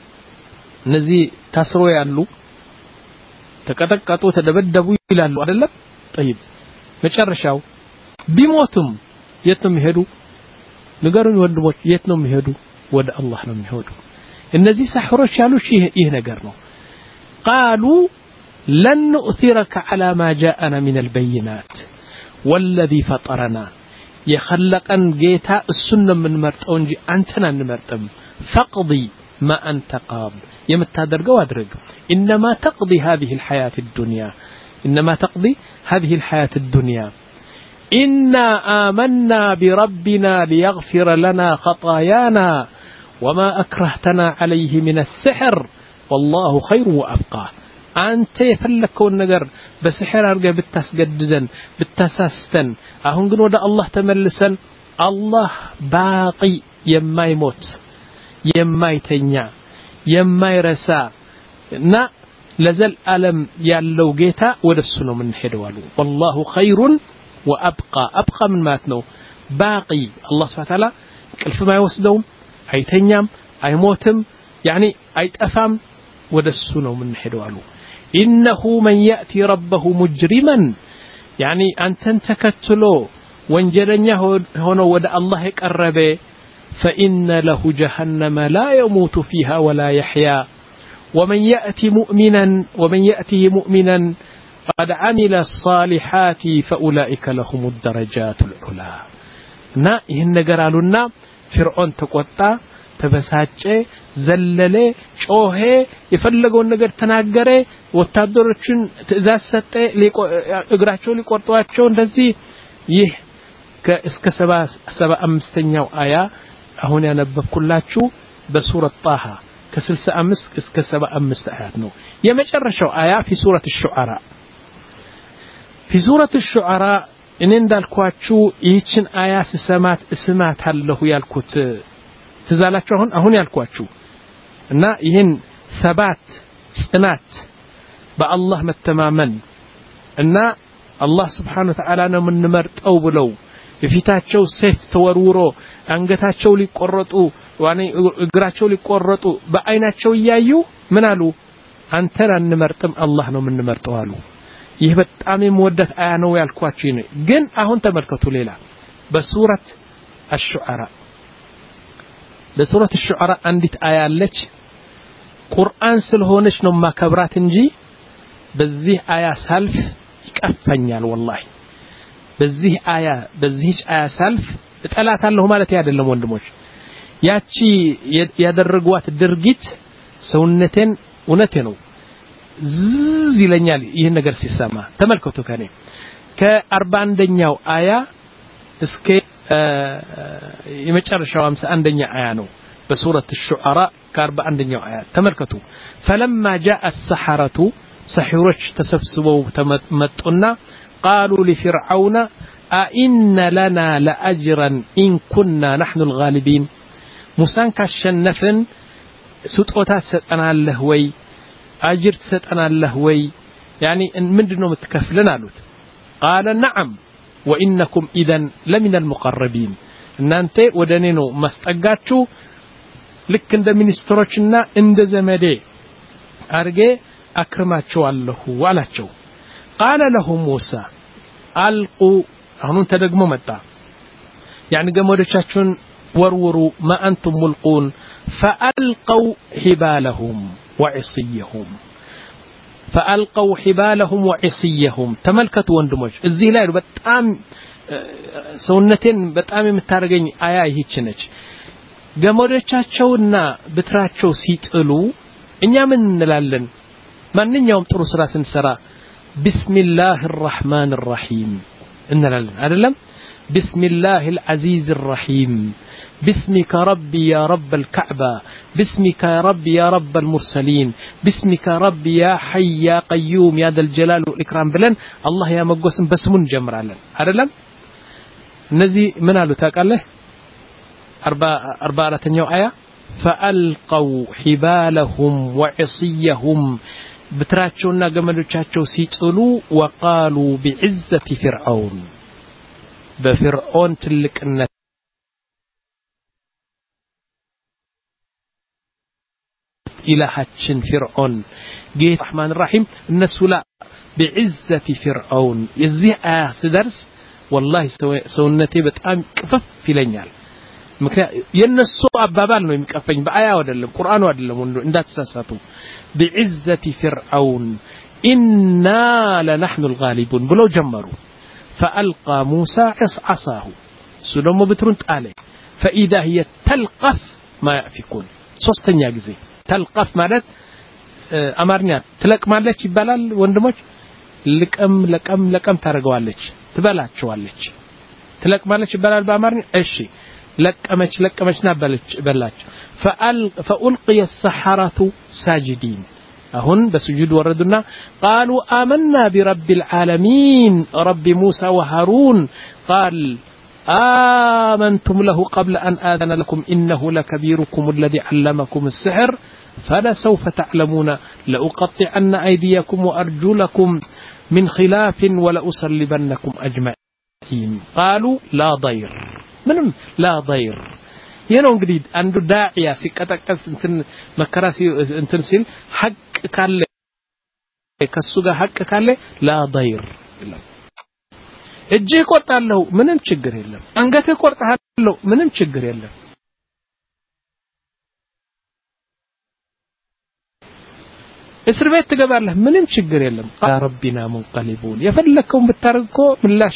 B: እነዚህ ታስሮ ያሉ ተቀጠቀጡ ተደበደቡ ይላሉ አይደለም طيب መጨረሻው ቢሞቱም የት ነው የሚሄዱ ንገሩኝ ወንድሞች የት ነው የሚሄዱ ወደ አላህ ነው የሚሄዱ እነዚህ ሳህሮች ያሉሽ ይሄ ነገር ነው قالوا لن نؤثرك على ما جاءنا من البينات والذي فطرنا يخلقن جيتا السنه من مرطو እንጂ አንተን አንመርጥም فقضي ما انت قاض يمتادرغو ادرغ انما تقضي هذه الحياه الدنيا انما تقضي هذه الحياه الدنيا إنا آمنا بربنا ليغفر لنا خطايانا وما أكرهتنا عليه من السحر والله خير وأبقى أنت يفلكون نجر بسحر أرجع بالتسجددن بالتساستن أهون قلوا ده الله تملسن الله باقي يما يموت يما يتنيا يما يرسى نا لزل ألم يالو جيتا ودسنو من حدوالو والله خير وأبقى أبقى من ماتنو باقي الله سبحانه وتعالى كلف ما يوسدهم هيتنيام هيموتم يعني هيتأفهم ودسنو من حدوالو إنه من يأتي ربه مجرما يعني أن تنتكتلو وانجرنيا هنا ودى الله يقربه فإن له جهنم لا يموت فيها ولا يحيا ومن يأتي مؤمنا ومن يأته مؤمنا قد عمل الصالحات فأولئك لهم الدرجات العلى نا ይህን ነገር አሉና ፍርዖን ተቆጣ ተበሳጨ ዘለለ ጮሄ የፈለገውን ነገር ተናገረ ወታደሮችን ትዕዛዝ ሰጠ እግራቸው ሊቆርጧቸው እንደዚህ ይህ ከእስከ ሰባ አምስተኛው አያ አሁን ያነበብኩላችሁ በሱረት ጣሃ ከ65 እስከ ሰባ አምስት አያት ነው የመጨረሻው አያ في سورة الشعراء في سورة الشعراء إن እንዳልኳችሁ ይህችን አያ ስሰማት እስማት አለሁ ያልኩት ትዛላችሁ አሁን አሁን ያልኳችሁ እና ይህን ሰባት ጽናት በአላህ መተማመን እና አላህ Subhanahu Wa Ta'ala ነው የምንመርጠው ብለው የፊታቸው ሰይፍ ተወርውሮ አንገታቸው ሊቆረጡ ዋኔ እግራቸው ሊቆረጡ በአይናቸው ያዩ ምን አሉ አንተን አንመርጥም አላህ ነው የምንመርጠው አሉ ይህ በጣም የምወደት አያ ነው ያልኳችሁ ነው ግን አሁን ተመልከቱ ሌላ በሱረት الشعراء በሱረት الشعراء አንዲት አያ አለች ቁርአን ስለሆነች ነው ማከብራት እንጂ በዚህ አያ ሳልፍ ይቀፈኛል والله በዚህ አያ በዚህ አያ ሳልፍ እጠላታለሁ ማለት አይደለም ወንድሞች ያቺ ያደረጓት ድርጊት ሰውነቴን እውነቴ ነው ዝዝ ይለኛል ይሄን ነገር ሲሰማ ተመልከቱ ከኔ ከ41ኛው አያ እስከ የመጨረሻው ሃምሳ አንደኛ አያ ነው በሱረት الشعراء ከ41ኛው አያ ተመልከቱ فلما جاء السحرة سحሮች ተሰብስበው ተመጡና قالوا لفرعون أئن لنا لأجرا إن كنا نحن الغالبين موسى كشنفن سطوتات ستنا له وي أجر ستنا له وي يعني مندنو متكفلنا قالوا قال نعم وإنكم إذن لمن المقربين እናንተ ወደኔ ነው ማስጠጋችሁ ልክ እንደ ሚኒስትሮችና እንደ ዘመዴ አርጌ አክርማቸዋለሁ አላቸው قال لهم موسى ألقوا አሁን ተደግሞ መጣ يعني ገመዶቻችሁን ወርውሩ ما أنتم ملقون فألقوا حبالهم وعصيهم فألقوا حبالهم وعصيهم تملكت ወንድሞች እዚህ ላይ በጣም ሰውነቴን በጣም የምታረገኝ አያ ይህች ነች ገመዶቻቸውና በትራቸው ሲጥሉ እኛ ምን እንላለን ማንኛውም ጥሩ ስራ ስንሰራ ቢስሚላሂር ረህማኒር ረሂም እንላለን አይደለም ቢስሚላሂል አዚዚር ረሂም باسمك ربي يا رب الكعبة باسمك يا ربي يا رب المرسلين باسمك ربي يا حي يا قيوم يا ذا الجلال والإكرام بلن الله يا مقوسم بسمون جمرالن عدلم نزي من قالوا تاقاله أربع أربعة تنيو آية فألقوا حبالهم وعصيهم بتراتشونا قملوشاتشو سيتقلوا وقالوا بعزة فرعون بفرعون تلك النت إلهاتشن فرعون جيت الرحمن الرحيم الناس لا بعزة فرعون يزيه آه سدرس والله سو سونتي بتأم كفف في لينيال ينسو أبابال نو يمكفين بآية ودلهم قرآن ودلهم إن ده تساساتو بعزة فرعون إنا لنحن الغالبون بلو جمروا فألقى موسى عصاه سلوم بترنت عليه فإذا هي تلقف ما يأفكون صوستن يجزي تلقف مالت أمرنيات تلق مالك يبالال وندمج لكم لكم لكم ترجوالك تبالات شوالك تلق مالك يبالال بأمرني إيشي لكمش لكمش نبالك بلاك فأل فألقي السحرة ساجدين أهون بسجود وردنا قالوا آمنا برب العالمين رب موسى وهارون قال آمنتم له قبل أن آذن لكم إنه لكبيركم الذي علمكم السحر فلسوف تعلمون لأقطعن أيديكم وأرجلكم من خلاف ولأصلبنكم أجمعين قالوا لا ضير منهم لا ضير ينون جديد عنده داعية سكتكس انتن مكراسي انتن سيل حق كالي كالسوغا حق كالي لا ضير እጄ ቆርጣለሁ ምንም ችግር የለም አንገቴ ቆርጣለሁ ምንም ችግር የለም እስር ቤት ትገባለህ ምንም ችግር የለም ያ ረቢና ሙንቀሊቡን የፈለከውን ብታርግኮ ምላሽ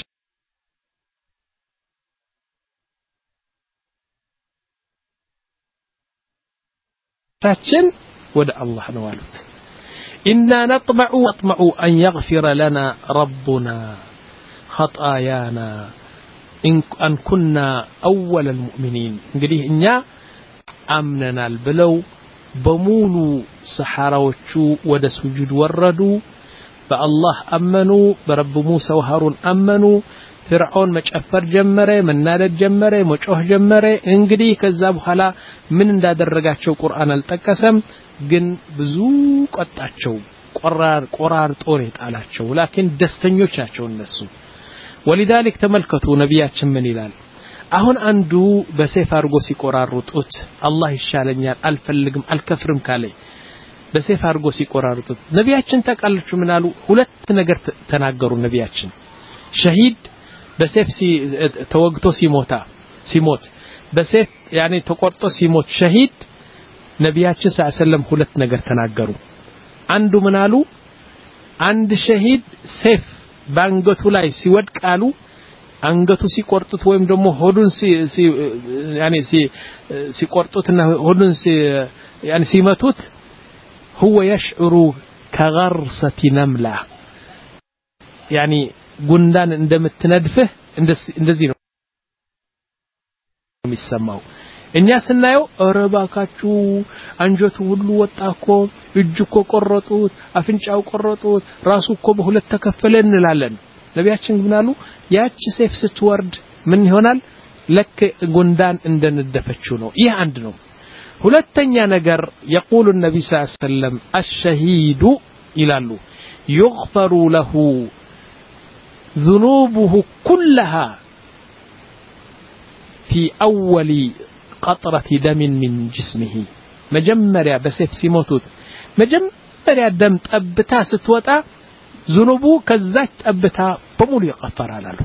B: ታችን ወደ አላህ ነው አሉት ኢና ነጥመዑ ነጥመዑ አን يغفر لنا ربنا خطايانا إن أن كنا أول المؤمنين እንግዲህ እኛ አምነናል ብለው በሙሉ ሰሐራዎቹ ወደ ስጁድ ወረዱ በአላህ አመኑ በረብ ሙሳ ወሃሩን አመኑ ፍርዓውን መጨፈር ጀመረ መናደድ ጀመረ መጮህ ጀመረ እንግዲህ ከዛ በኋላ ምን እንዳደረጋቸው ቁርአን አልጠቀሰም ግን ብዙ ቆጣቸው ቆራር ቆራር ጦር ይጣላቸው ላኪን ደስተኞች ናቸው እነሱ ولذلك ተመልከቱ ነብያችን ምን ይላል አሁን አንዱ በሰይፍ አርጎ ሲቆራሩጡት አላህ ይሻለኛል አልፈልግም አልከፍርም ካለ በሰይፍ አርጎ ሲቆራሩጡት ነብያችን ተቃልቹ ምን አሉ ሁለት ነገር ተናገሩ ነብያችን ሸሂድ በሰይፍ ተወግቶ ሲሞታ ሲሞት በሰይፍ ያኔ ተቆርጦ ሲሞት ሸሂድ ነብያችን ሰለላሁ ዐለይሂ ወሰለም ሁለት ነገር ተናገሩ አንዱ ምን አሉ አንድ ሸሂድ ሰይፍ ባንገቱ ላይ ሲወድቃሉ አንገቱ ሲቆርጡት ወይም ደግሞ ሆዱን ሲ ያኔ ሲ ሲቆርጡትና ሆዱን ሲ ያኔ ሲመቱት هو يشعر كغرسة نملة يعني ጉንዳን እንደምትነድፍህ እንደዚህ ነው የሚሰማው እኛ ስናየው አረባካችሁ አንጀቱ ሁሉ ወጣኮ እጅኮ ቆረጡት አፍንጫው ቆረጡት ራሱኮ በሁለት ተከፈለ እንላለን ነቢያችን ምናሉ ያቺ ሰይፍ ስትወርድ ምን ይሆናል ለክ ጉንዳን እንደነደፈችው ነው ይህ አንድ ነው ሁለተኛ ነገር يقول النبي صلى الله عليه وسلم الشهيد ይላሉ يغفر له ذنوبه كلها في أول قطرة دم من جسمه مجمريا بسيف سيموتوت مجمريا دم تأبتا ستوتا ذنوبه كذات تأبتا بمول يقفر على له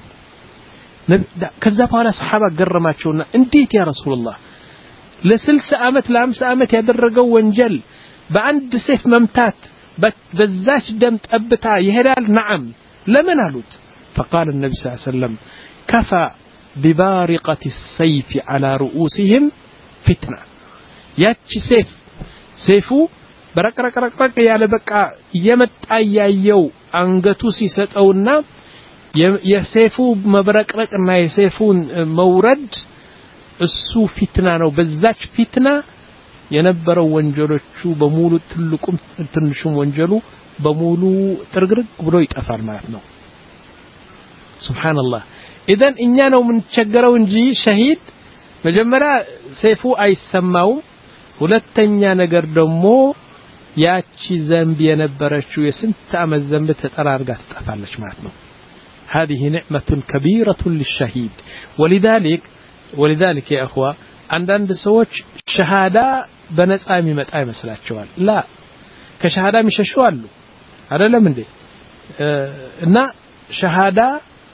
B: كذاب على صحابة قرماتشونا انتيت يا رسول الله لسلس آمت لامس آمت يدرقوا وانجل بعند سيف ممتات بزاش دم تأبتا يهلال نعم لمن قالوت فقال النبي صلى الله عليه وسلم كفى ببارقة السيف على رؤوسهم فتنة ياتش سيف سيفو برك رك رك رك يا لبقى يمت أيايو أنجتو سيستأونا يسيفو مبرك رك ما يسيفون مورد السو فتنة نو بزاش فتنة ينبروا وانجلوشو بمولو تلكم تنشم وانجلو بمولو ترقرق بلو يتأثر معتنا سبحان الله إذن إننا نو من تشجروا نجي شهيد مجمرا سيفو أي سماو ولتنيا نجر دمو ياتشي ذنب ينبرشو يسنت أما الذنب تترارقات تتفعلش معتنا هذه نعمة كبيرة للشهيد ولذلك ولذلك يا أخوة عندنا سوتش شهادة بنت آمي مت آمي مسلات شوال لا كشهادة مش شوالو هذا لا من دي اه نا شهادة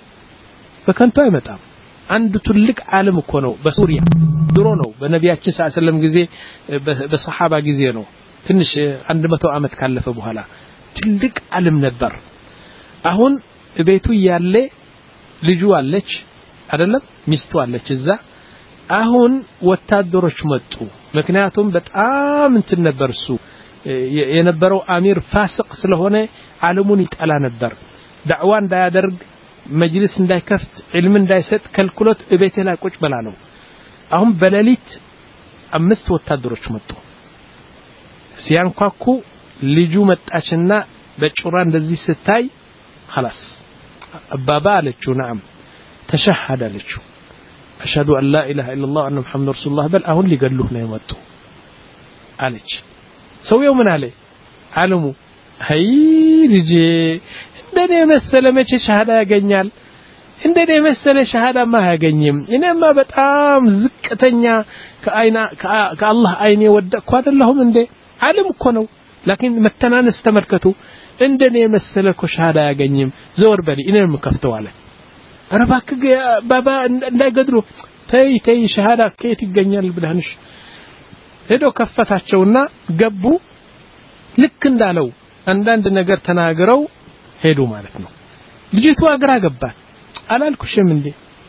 B: بكنتو آمي متام عند تلك عالم كونو بسوريا درونو بنبيات صلى الله عليه وسلم جزي بصحابة جزينو تنش عند متو آمت كالف بوهلا تلك عالم نبر أهون بيتو يالي لجوا لك هذا لا مستوى لك إذا አሁን ወታደሮች መጡ ምክንያቱም በጣም እንትን ነበርሱ የነበረው አሚር ፋሲቅ ስለሆነ ዓለሙን ይጣላ ነበር ዳዕዋ እንዳያደርግ መጅልስ እንዳይከፍት ዒልም እንዳይሰጥ ከልክሎት እቤት ላይ ቁጭ ብላ ነው አሁን በሌሊት አምስት ወታደሮች መጡ ሲያንኳኩ ልጁ መጣችና በጭራ እንደዚህ ስታይ خلاص አባባ አለችው نعم ተሸሃደ አለችው أشهد أن لا إله إلا الله وأن محمد رسول الله بل أهون اللي قال له نيمتو عليك سوي يوم من عليه علموا هاي رجي عندنا مسألة ما شهادة يجنيال عندنا مسألة شهادة ما يجنيم إنما بتأم زكتنيا كأينا كالله أيني ودك قاد اللهم عنده علم كونوا لكن متنا نستمركتو عندنا مسألة كشهادة يجنيم زور بالي إننا مكفتوا عليه ربك بابا لا يقدروا تي تي شهادة كيت يجنيال بدهنش هدو كفتاتشونا قبو لك እንዳለው አንዳንድ ነገር ተናገረው ሄዱ ማለት ነው ልጅቷ አግራ ገባት አላልኩሽም እንዴ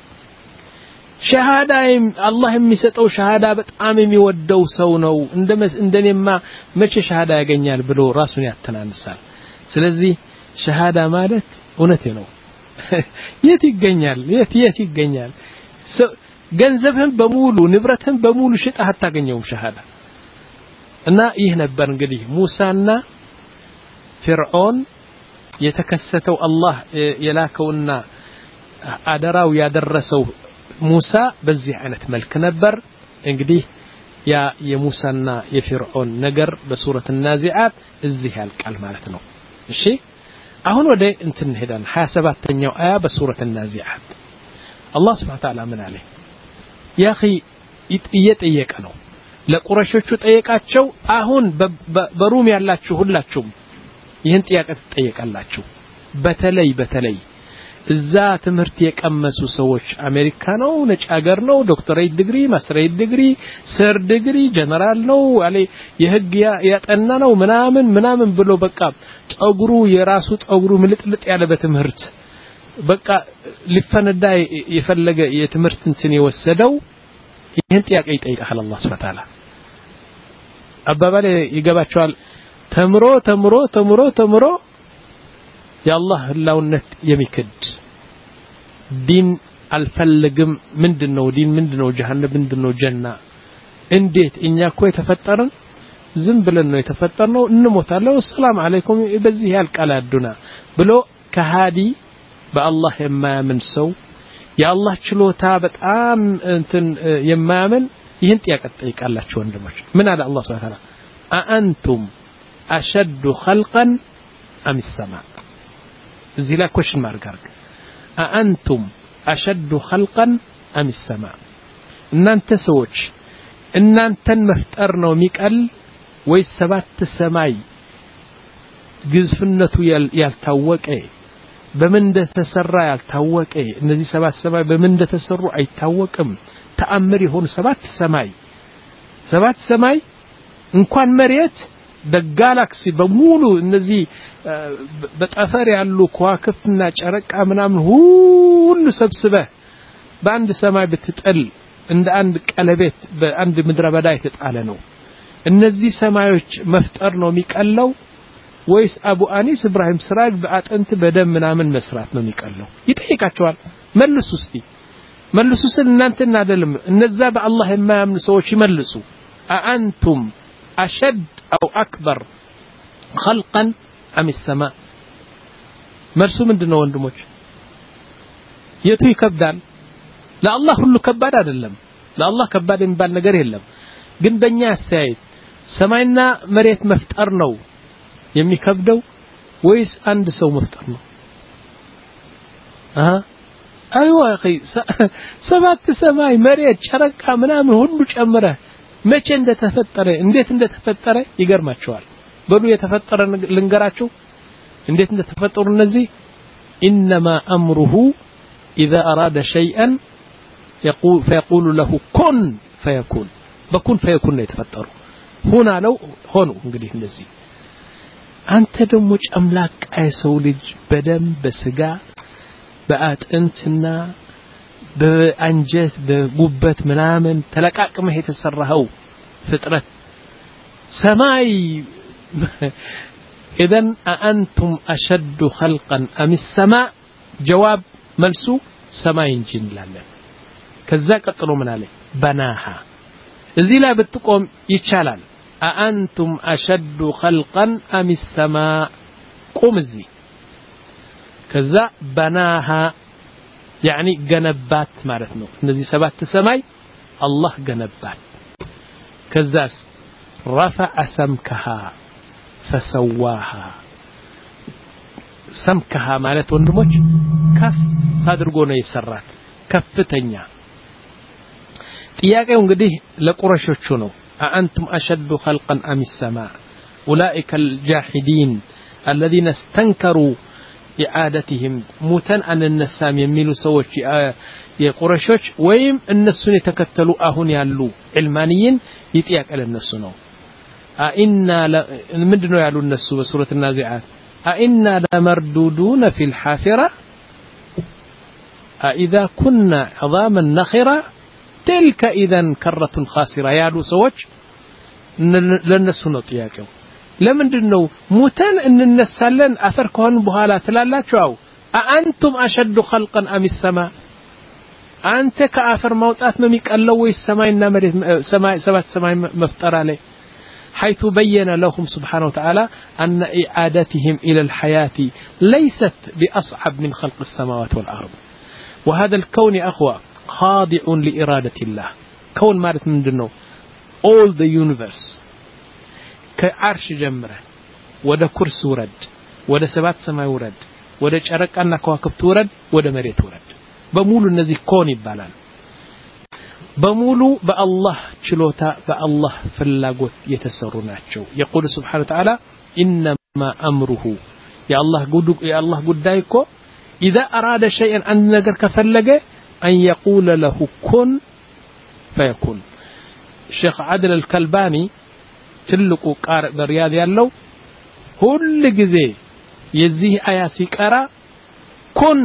B: ሸሃዳ አላህ የሚሰጠው ሸሃዳ በጣም የሚወደው ሰው ነው እንደመስ እንደኔማ መቼ ሸሃዳ ያገኛል ብሎ ራሱን ያተናንሳል ስለዚህ ሸሃዳ ማለት እውነቴ ነው የት ይገኛል የት የት ይገኛል ገንዘብህን በሙሉ ንብረትህን በሙሉ ሽጣህ አታገኘውም ሸሃዳ እና ይህ ነበር እንግዲህ ሙሳና ፍርዖን የተከሰተው አላህ የላከውና አደራው ያደረሰው ሙሳ በዚህ አይነት መልክ ነበር እንግዲህ ያ የሙሳና የፍርዖን ነገር በሱረት النازعات እዚህ ያልቃል ማለት ነው እሺ አሁን ወደ እንትን ሄደን ሀያ ሰባተኛው አያ በሱረት النازعات አላህ Subhanahu Wa Ta'ala ምን አለ ያ اخي እየጠየቀ ነው ለቁረሾቹ ጠየቃቸው አሁን በሩም ያላችሁ ሁላችሁም ይህን ጥያቄ ትጠየቃላችሁ በተለይ በተለይ እዛ ትምህርት የቀመሱ ሰዎች አሜሪካ ነው ነጭ ሀገር ነው ዶክተሬት ዲግሪ ማስተሬት ዲግሪ ሰር ዲግሪ ጀነራል ነው አለ የህግ ያጠና ነው ምናምን ምናምን ብሎ በቃ ጸጉሩ የራሱ ጸጉሩ ምልጥልጥ ያለ በትምህርት በቃ ሊፈነዳ የፈለገ የትምህርት እንትን የወሰደው ይህን ጥያቄ ይጠይቃል አላህ Subhanahu Wa Ta'ala አባባሌ ይገባቸዋል ተምሮ ተምሮ ተምሮ ተምሮ የአላህ ህላውነት የሚክድ ዲን አልፈልግም ምንድነው ዲን ምንድነው ጀሃነም ምንድነው ጀና እንዴት እኛ እኮ የተፈጠረን ዝም ብለን ነው የተፈጠርነው እንሞታለን ሰላም አለይኩም በዚህ ያልቃል አዱና ብሎ ከሃዲ በአላህ የማያምን ሰው የአላህ ችሎታ በጣም እንትን የማያምን ይህን ጥያቄ ጠይቃላችሁ ወንድሞች ምን አለ አላህ Subhanahu Wa Ta'ala አአንቱም አሸዱ خلقا ام السماء እዚህ ላይ ኮሽን ማርክ አርግ أأنتم أشد خلقا أم السماء እናንተ ሰዎች እናንተን መፍጠር ነው የሚቀል ወይስ ሰባት ሰማይ ግዝፍነቱ ያልታወቀ በምን እንደተሰራ ያልታወቀ እነዚህ ሰባት ሰማይ በምን እንደተሰሩ አይታወቅም ተአምር ይሆን ሰባት ሰማይ ሰባት ሰማይ እንኳን መሬት በጋላክሲ በሙሉ እነዚህ በጠፈር ያሉ ከዋክብትና ጨረቃ ምናምን ሁሉ ሰብስበ በአንድ ሰማይ ብትጥል እንደ አንድ ቀለቤት በአንድ ምድረ በዳ የተጣለ ነው እነዚህ ሰማዮች መፍጠር ነው የሚቀለው ወይስ አቡ አኒስ ኢብራሂም ስራጅ በአጥንት በደም ምናምን መስራት ነው የሚቀለው ይጠይቃቸዋል መልሱ እስቲ መልሱ ስለ እናንተና አይደለም እነዛ በአላህ የማያምኑ ሰዎች ይመልሱ አአንቱም አሸድ አው አክበር خلقا ام السماء መልሱ ምንድነው ወንድሞች የቱ ይከብዳል ለአላህ ሁሉ ከባድ አይደለም ለአላህ ከባድ የሚባል ነገር የለም ግን በእኛ አስተያየት ሰማይና መሬት መፍጠር ነው የሚከብደው ወይስ አንድ ሰው መፍጠር ነው አሃ አይዋ اخي ሰባት ሰማይ መሬት ጨረቃ ምናምን ሁሉ ጨምረ መቼ እንደተፈጠረ እንዴት እንደተፈጠረ ይገርማቸዋል በሉ የተፈጠረ ልንገራችሁ እንዴት እንደተፈጠሩ እነዚህ انما امره اذا اراد شيئا يقول فيقول له كن فيكون بكون فيكون يتفطر هنا لو هونو እንግዲህ እነዚህ አንተ ደሞ ጨምላቅ አይሰው ልጅ በደም በስጋ በአጥንትና በአንጀት በጉበት ምናምን ተለቃቅመህ የተሰራው ፍጥረት ሰማይ اذا انتم اشد خلقا ام السماء جواب መልሱ ሰማይ እንጂ እንላለን ከዛ ቀጥሎ ምን አለ بناها እዚህ ላይ ብትቆም ይቻላል أأنتم أشد خلقا أم السماء قم زي كذا بناها يعني جنبات معناته نزي سبات سماي الله جنبات كذا رفع سمكها فسواها سمكها معناته وندمج كف አድርጎ ነው ይሰራት ከፍተኛ ጥያቄው እንግዲህ ለቁረሾቹ ነው أأنتم أشد خلقا أم السماء أولئك الجاحدين الذين استنكروا إعادتهم موتن أن النسام يميلوا سوش يقرشوش ويم النسون يتكتلوا أهون يالو علمانيين يتياك على النسون أئنا مدنوا يالو النسو بسورة النازعات أئنا لمردودون في الحافرة أئذا كنا عظاما نخرة تلك إذن كرة خاسرة يالو سوش لنسو نطياكو لمندنو موتان ان النسالن اثر كون بحالا تلالاچو أأنتم أشد خلقا أم السماء أنت كأثر موتات نو ميقلو ويس سماينا مريت سماي سبات سماي مفطر عليه حيث بين لهم سبحانه وتعالى أن إعادتهم إلى الحياة ليست بأصعب من خلق السماوات والأرض وهذا الكون يا أخوة خاضع لإرادة الله كون مارت من دنو all the universe كعرش جمره وده كرس ورد وده سبات سماء ورد وده شرقنا كواكب ورد وده مريت ورد بمولو النزي كون يبالان بمولو بالله شلوتا بالله فلاقوت يتسروناتشو يقول سبحانه وتعالى إنما أمره يا الله قدوك يا الله قدايكو إذا أراد شيئا أن نقر كفلقه أن يقول له كن فيكون الشيخ عادل الكلباني ትልቁ ቃር በሪያድ ያለው ሁሉ ጊዜ የዚህ አያ ሲቀራ ኩን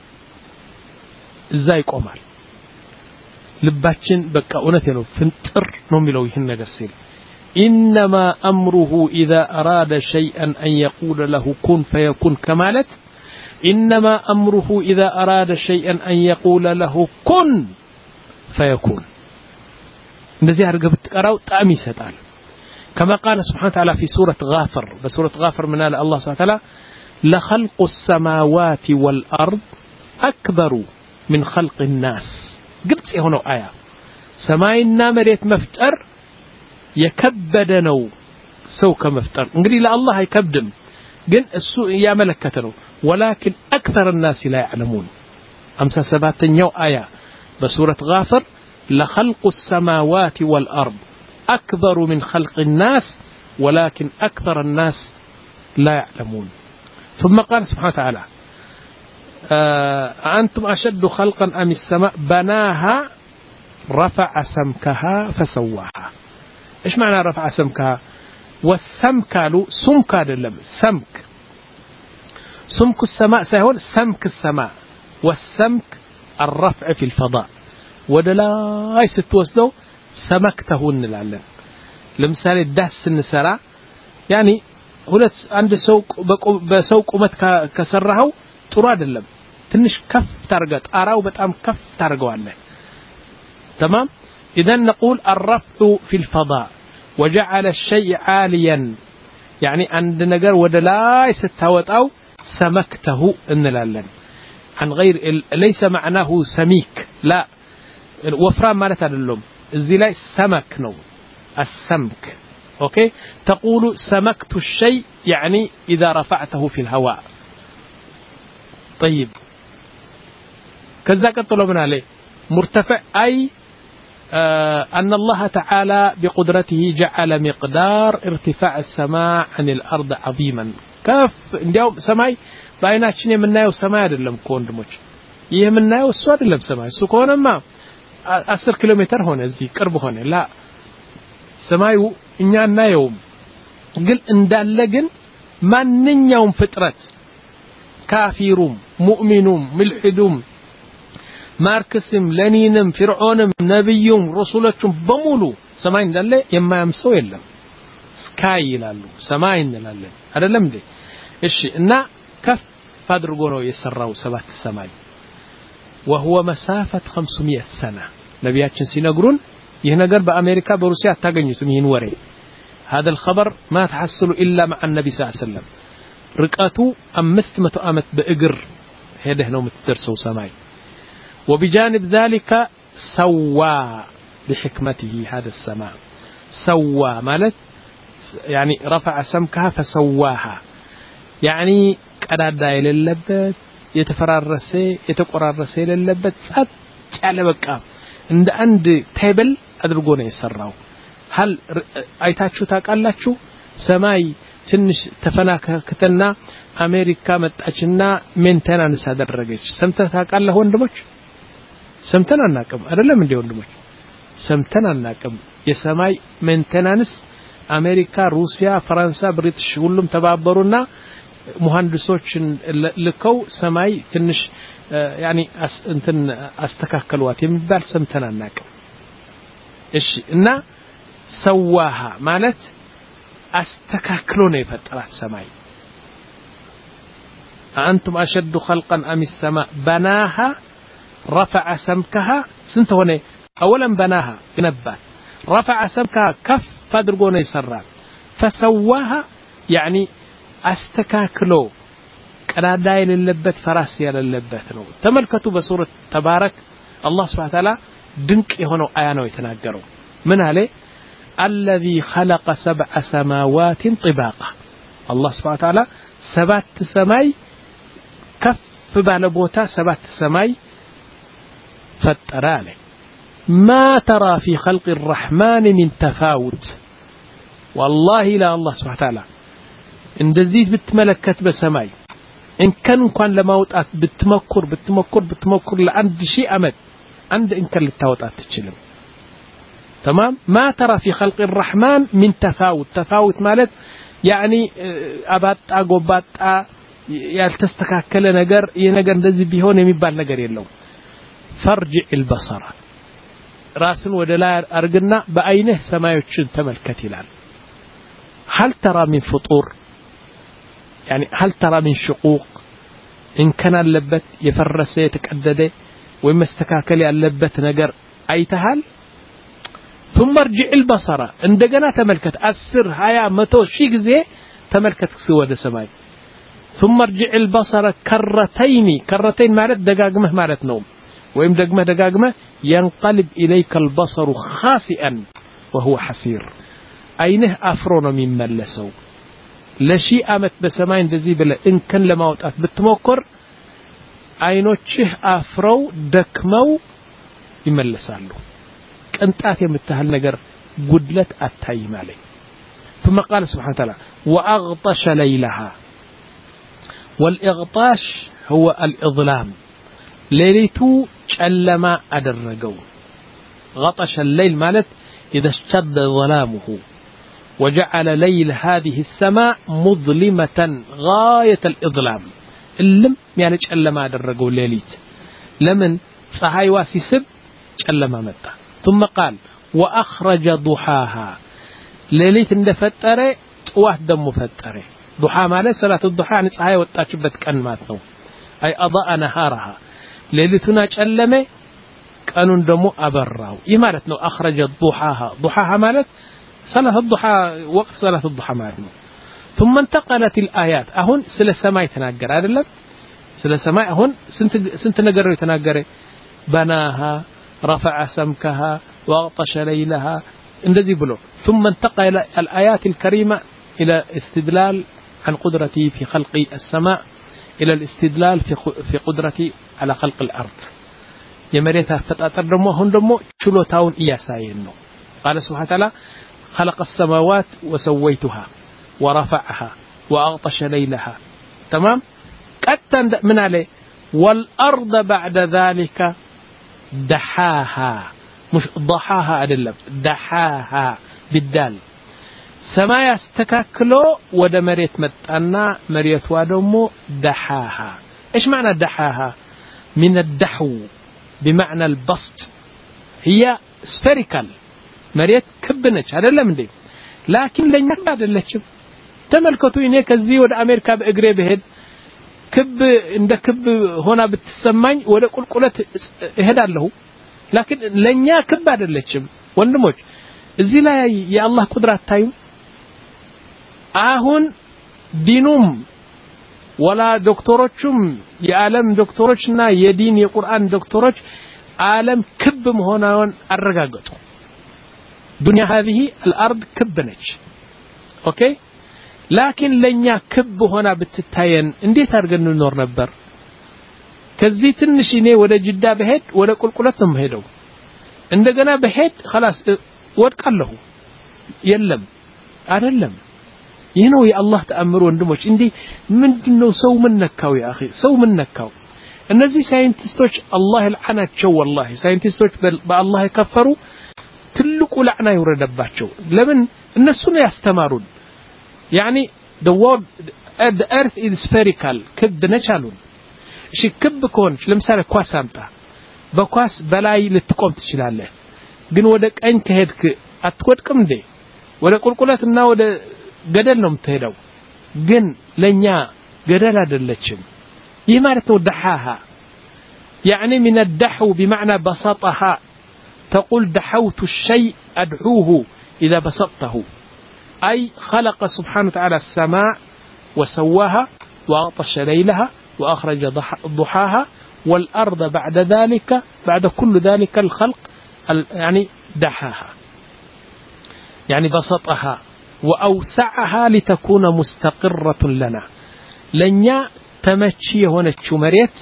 B: እዛ ይቆማል ልባችን በቃ እውነት ነው ፍንጥር ነው የሚለው ይህን ነገር ሲል انما امره اذا اراد شيئا ان يقول له كن فيكون كمالت انما امره اذا اراد شيئا ان يقول له كن فيكون እንደዚህ አድርገህ ብትቀራው ጣም ይሰጣል كما قال سبحانه وتعالى في سورة غافر بسورة غافر من الله سبحانه وتعالى لخلق السماوات والأرض أكبر من خلق الناس قلت هنا آية سماينا مريت مفتر يكبدنو سوك مفتر نقول لا الله يكبدم قل السوء يا ملكتنو ولكن أكثر الناس لا يعلمون خمسة وسبعين آية بسورة غافر لخلق السماوات والأرض أكبر من خلق الناس ولكن أكثر الناس لا يعلمون. ثم قال سبحانه وتعالى أأنتم أشد خلقا أم السماء بناها رفع سمكها فسواها. إيش معنى رفع سمكها؟ والسمك له سمك للم سمك سمك السماء سيهون سمك السماء والسمك الرفع في الفضاء ودلا ستوسدو سمكته እንላለን ለምሳሌ ዳስ እንሰራ ያኒ ሁለት አንድ ሰው በሰው ቁመት ከሰራው ጥሩ አይደለም ትንሽ ከፍ ታርጋ ጣራው በጣም ከፍ ታርጋዋለህ تمام اذا نقول الرفع في الفضاء وجعل الشيء عاليا يعني عند ነገር ወደ ላይ ስታወጣው سمكته እንላለን عن غير ليس معناه سميك لا وفران ማለት አይደለም እዚህ ላይ سمك ነው السمك اوكي تقول سمكت الشيء يعني اذا رفعته في الهواء. طيب كذا قطلوا من عليه مرتفع اي آه ان الله تعالى بقدرته جعل مقدار ارتفاع السماء عن الارض عظيما كف እንዲያው ሰማይ በአይናችን የምናየው ሰማይ አይደለም እኮ ወንድሞች ይሄ የምናየው እሱ አይደለም ሰማይ እሱ ከሆነማ አስር ኪሎ ሜትር ሆነ እዚህ ቅርብ ሆነ ላ ሰማዩ እኛ እናየውም ግን እንዳለ ግን ማንኛውም ፍጥረት ካፊሩም ሙእሚኑም ሙልሂዱም ማርክስም ለኒንም ፍርዖንም ነብዩም ረሱሎቹም በሙሉ ሰማይ እንዳለ የማያምሰው የለም ስካይ ይላሉ ሰማይ እንላለን አይደለም እንዴ እሺ እና ከፍ አድርጎ ነው የሰራው ሰባት ሰማይ وهو مسافة خمسمائة سنة نبياتنا سينقرون يهنقر بأمريكا بروسيا تاقنيتم يهن وري هذا الخبر ما تحصل إلا مع النبي صلى الله عليه وسلم رقاته أمست متؤمت بإقر هذا هنا متدرسوا سماي وبجانب ذلك سوى بحكمته هذا السماء سوى مالت يعني رفع سمكها فسواها يعني قدادا የሌለበት የተፈራረሰ የተቆራረሰ የሌለበት ጸጥ ያለ በቃ እንደ አንድ ቴብል አድርጎ ነው የሰራው هل አይታችሁ ታውቃላችሁ ሰማይ ትንሽ ተፈናከተና አሜሪካ መጣችና ሜንቴናንስ አደረገች ሰምተህ ታውቃለህ ወንድሞች ሰምተን አናውቅም አይደለም እንዴ ወንድሞች ሰምተን አናውቅም የሰማይ ሜንቴናንስ አሜሪካ ሩሲያ ፍራንሳ ብሪቲሽ ሁሉም ተባበሩና مهندسوችን ልከው ሰማይ ትንሽ ያኒ እንትን አስተካከሏት የሚባል ሰምተን አናውቅም እሺ እና ሰዋሃ ማለት አስተካክሎ ነው የፈጠራት ሰማይ አንቱም አشد خلقا ام السماء بناها رفع سمكها ስንት ሆነ اولا بناها ገነባት رفع سمكها كف አድርጎ ነው ይሰራል فسواها يعني አስተካክሎ ቀዳዳ የሌለበት ፈራስ ያለበት ነው ተመልከቱ በሱረት ተባረክ አላህ Subhanahu Wa Ta'ala ድንቅ የሆነው አያ ነው የተናገረው ምን አለ الذي خلق سبع سماوات طباقا الله سبحانه وتعالى ሰባት ሰማይ ከፍ ባለ ቦታ ሰባት ሰማይ ፈጠረ አለ ما ترى في خلق الرحمن من تفاوت والله لا الله سبحانه وتعالى እንደዚህ ብትመለከት በሰማይ እንከን እንኳን ለማውጣት ብትመኩር ብትመኩር ብትመኩር ለአንድ ሺህ አመት አንድ እንከን ልታወጣ አትችልም تمام ما ترى في خلق الرحمن من تفاوت تفاوت ማለት يعني አባጣ ጎባጣ ያልተስተካከለ ነገር ይሄ ነገር እንደዚህ ቢሆን የሚባል ነገር የለው فرجع البصر ራስን ወደ ላይ አርግና በአይንህ ሰማዮችን ተመልከት ይላል هل ترى من فطور يعني هل ترى من شقوق إن كان اللبت يفرس يتكدد ويمستكاكل اللبت نجر أيتهال ثم ارجع البصر عندنا تملكت أسر هيا متو شيء زي تملكت سوى السماء ثم ارجع البصر كرتين كرتين مالت دقاقمه مالت نوم ويم دقمه دقاقمه ينقلب إليك البصر خاسئا وهو حسير أينه أفرون من ملسو لشي أمت بسماين دزي بلا إن كان لما وطأت بتموكر አይኖችህ አፍረው ደክመው ይመለሳሉ ቅንጣት የምታህል ነገር ጉድለት አታይም አለኝ ثم قال سبحانه وتعالى وأغطش ليلها والإغطاش هو الإظلام ليلتو ጨለማ አደረገው غطش الليل مالت إذا اشتد ظلامه وجعل ليل هذه السماء مظلمة غاية الإظلام اللم يعني ጨለማ አደረገው ሌሊት ለምን ፀሐይዋ ሲስብ ጨለማ መጣ ثم قال وأخرج ضحاها ሌሊት እንደፈጠረ ጥዋት ደሞ ፈጠረ ضحى ማለት ሰላት الضحى يعني ፀሐይ ወጣችበት ቀን ማለት ነው أي أضاء نهارها ሌሊቱና ጨለመ ቀኑን ደሞ አበራው ይህ ማለት ነው أخرج ضحاها ضحاها ማለት صلاة الضحى وقت صلاة الضحى ማለት ነው ثم انتقلت الآيات አሁን ስለ ሰማይ ተናገረ አይደለም ስለ ሰማይ አሁን ስንት ስንት ነገር ነው የተናገረ بناها رفع سمكها واغطش ليلها እንደዚህ ብሎ ثم انتقل الآيات الكريمة إلى استدلال عن قدرته في خلق السماء إلى الاستدلال في في قدرته على خلق الأرض የመሬት አፈጣጠር ደግሞ አሁን ደግሞ ችሎታውን እያሳየን ነው قال سبحانه وتعالى خلق السماوات وسويتها ورفعها وأغطش ليلها تمام قد من عليه والأرض بعد ذلك دحاها مش ضحاها أدلب دحاها بالدال سماء استكاكلو ودا مريت متأنا مريت وادمو دحاها إيش معنى دحاها من الدحو بمعنى البسط هي spherical مريت كبنش هذا لا مندي لكن لن يقعد اللتشب تملكتو إني كزي ودا أمريكا بإقري بهد كب عند كب هنا بتسمعني ودا كل كلت هدا له لكن لن يكب هذا اللتشب وندمج زي لا يا الله قدرة تايم አሁን ዲኑም ولا ዶክተሮችም የዓለም ዶክተሮችና የዲን የቁርአን ዶክተሮች ዓለም ክብ መሆኗን አረጋግጡ ዱንያ هذه الارض ክብ ነች ኦኬ لكن ለኛ ክብ ሆና ብትታየን እንዴት አድርገን እንኖር ነበር ከዚህ ትንሽ እኔ ወደ ጅዳ በሄድ ወደ ቁልቁለት ነው የምሄደው እንደገና በሄድ خلاص ወድቃለሁ የለም አይደለም ይህ ነው የአላህ ተአምር ወንድሞች እንዴ ምንድነው ሰው ምን ነካው ያ اخي ሰው ምን ነካው እነዚህ ሳይንቲስቶች አላህ ይልዓናቸው والله ሳይንቲስቶች በአላህ የከፈሩ ትልቁ ለዕና ይወረደባቸው ለምን እነሱ ነው ያስተማሩን يعني the world the earth is spherical ክብ ነቻሉን እሺ ክብ ከሆነች ለምሳሌ ኳስ አምጣ በኳስ በላይ ልትቆም ትችላለህ ግን ወደ ቀኝ ከሄድክ አትወድቅም እንዴ ወደ ቁልቁለትና ወደ ገደል ነው የምትሄደው ግን ለኛ ገደል አይደለችም ይህ ማለት ነው دحاها يعني من الدحو بمعنى بسطها تقول دحوت الشيء أدعوه إذا بسطته أي خلق سبحانه وتعالى السماء وسواها وأغطش ليلها وأخرج ضحاها والأرض بعد ذلك بعد كل ذلك الخلق يعني دحاها يعني بسطها وأوسعها لتكون مستقرة لنا لنيا تمشي هنا مريت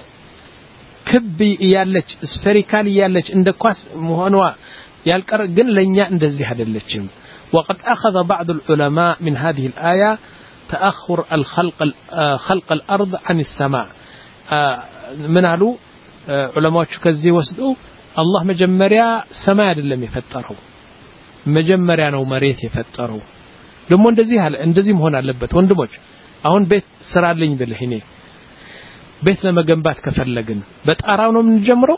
B: كبي يالج سفريكال يالج عند كواس مهنوا يالقر جن لنيا عند الزهد اللجم وقد أخذ بعض العلماء من هذه الآية تأخر الخلق خلق الأرض عن السماء من قالوا علماء كذي وسدوا الله مجمريا سماء لم يفتره مجمريا ነው መሬት የፈጠረው ደሞ እንደዚህ አለ እንደዚህ መሆን አለበት ወንድሞች አሁን ቤት ስራልኝ ብለህ እኔ ቤት ለመገንባት ከፈለግን በጣራው ነው የምንጀምረው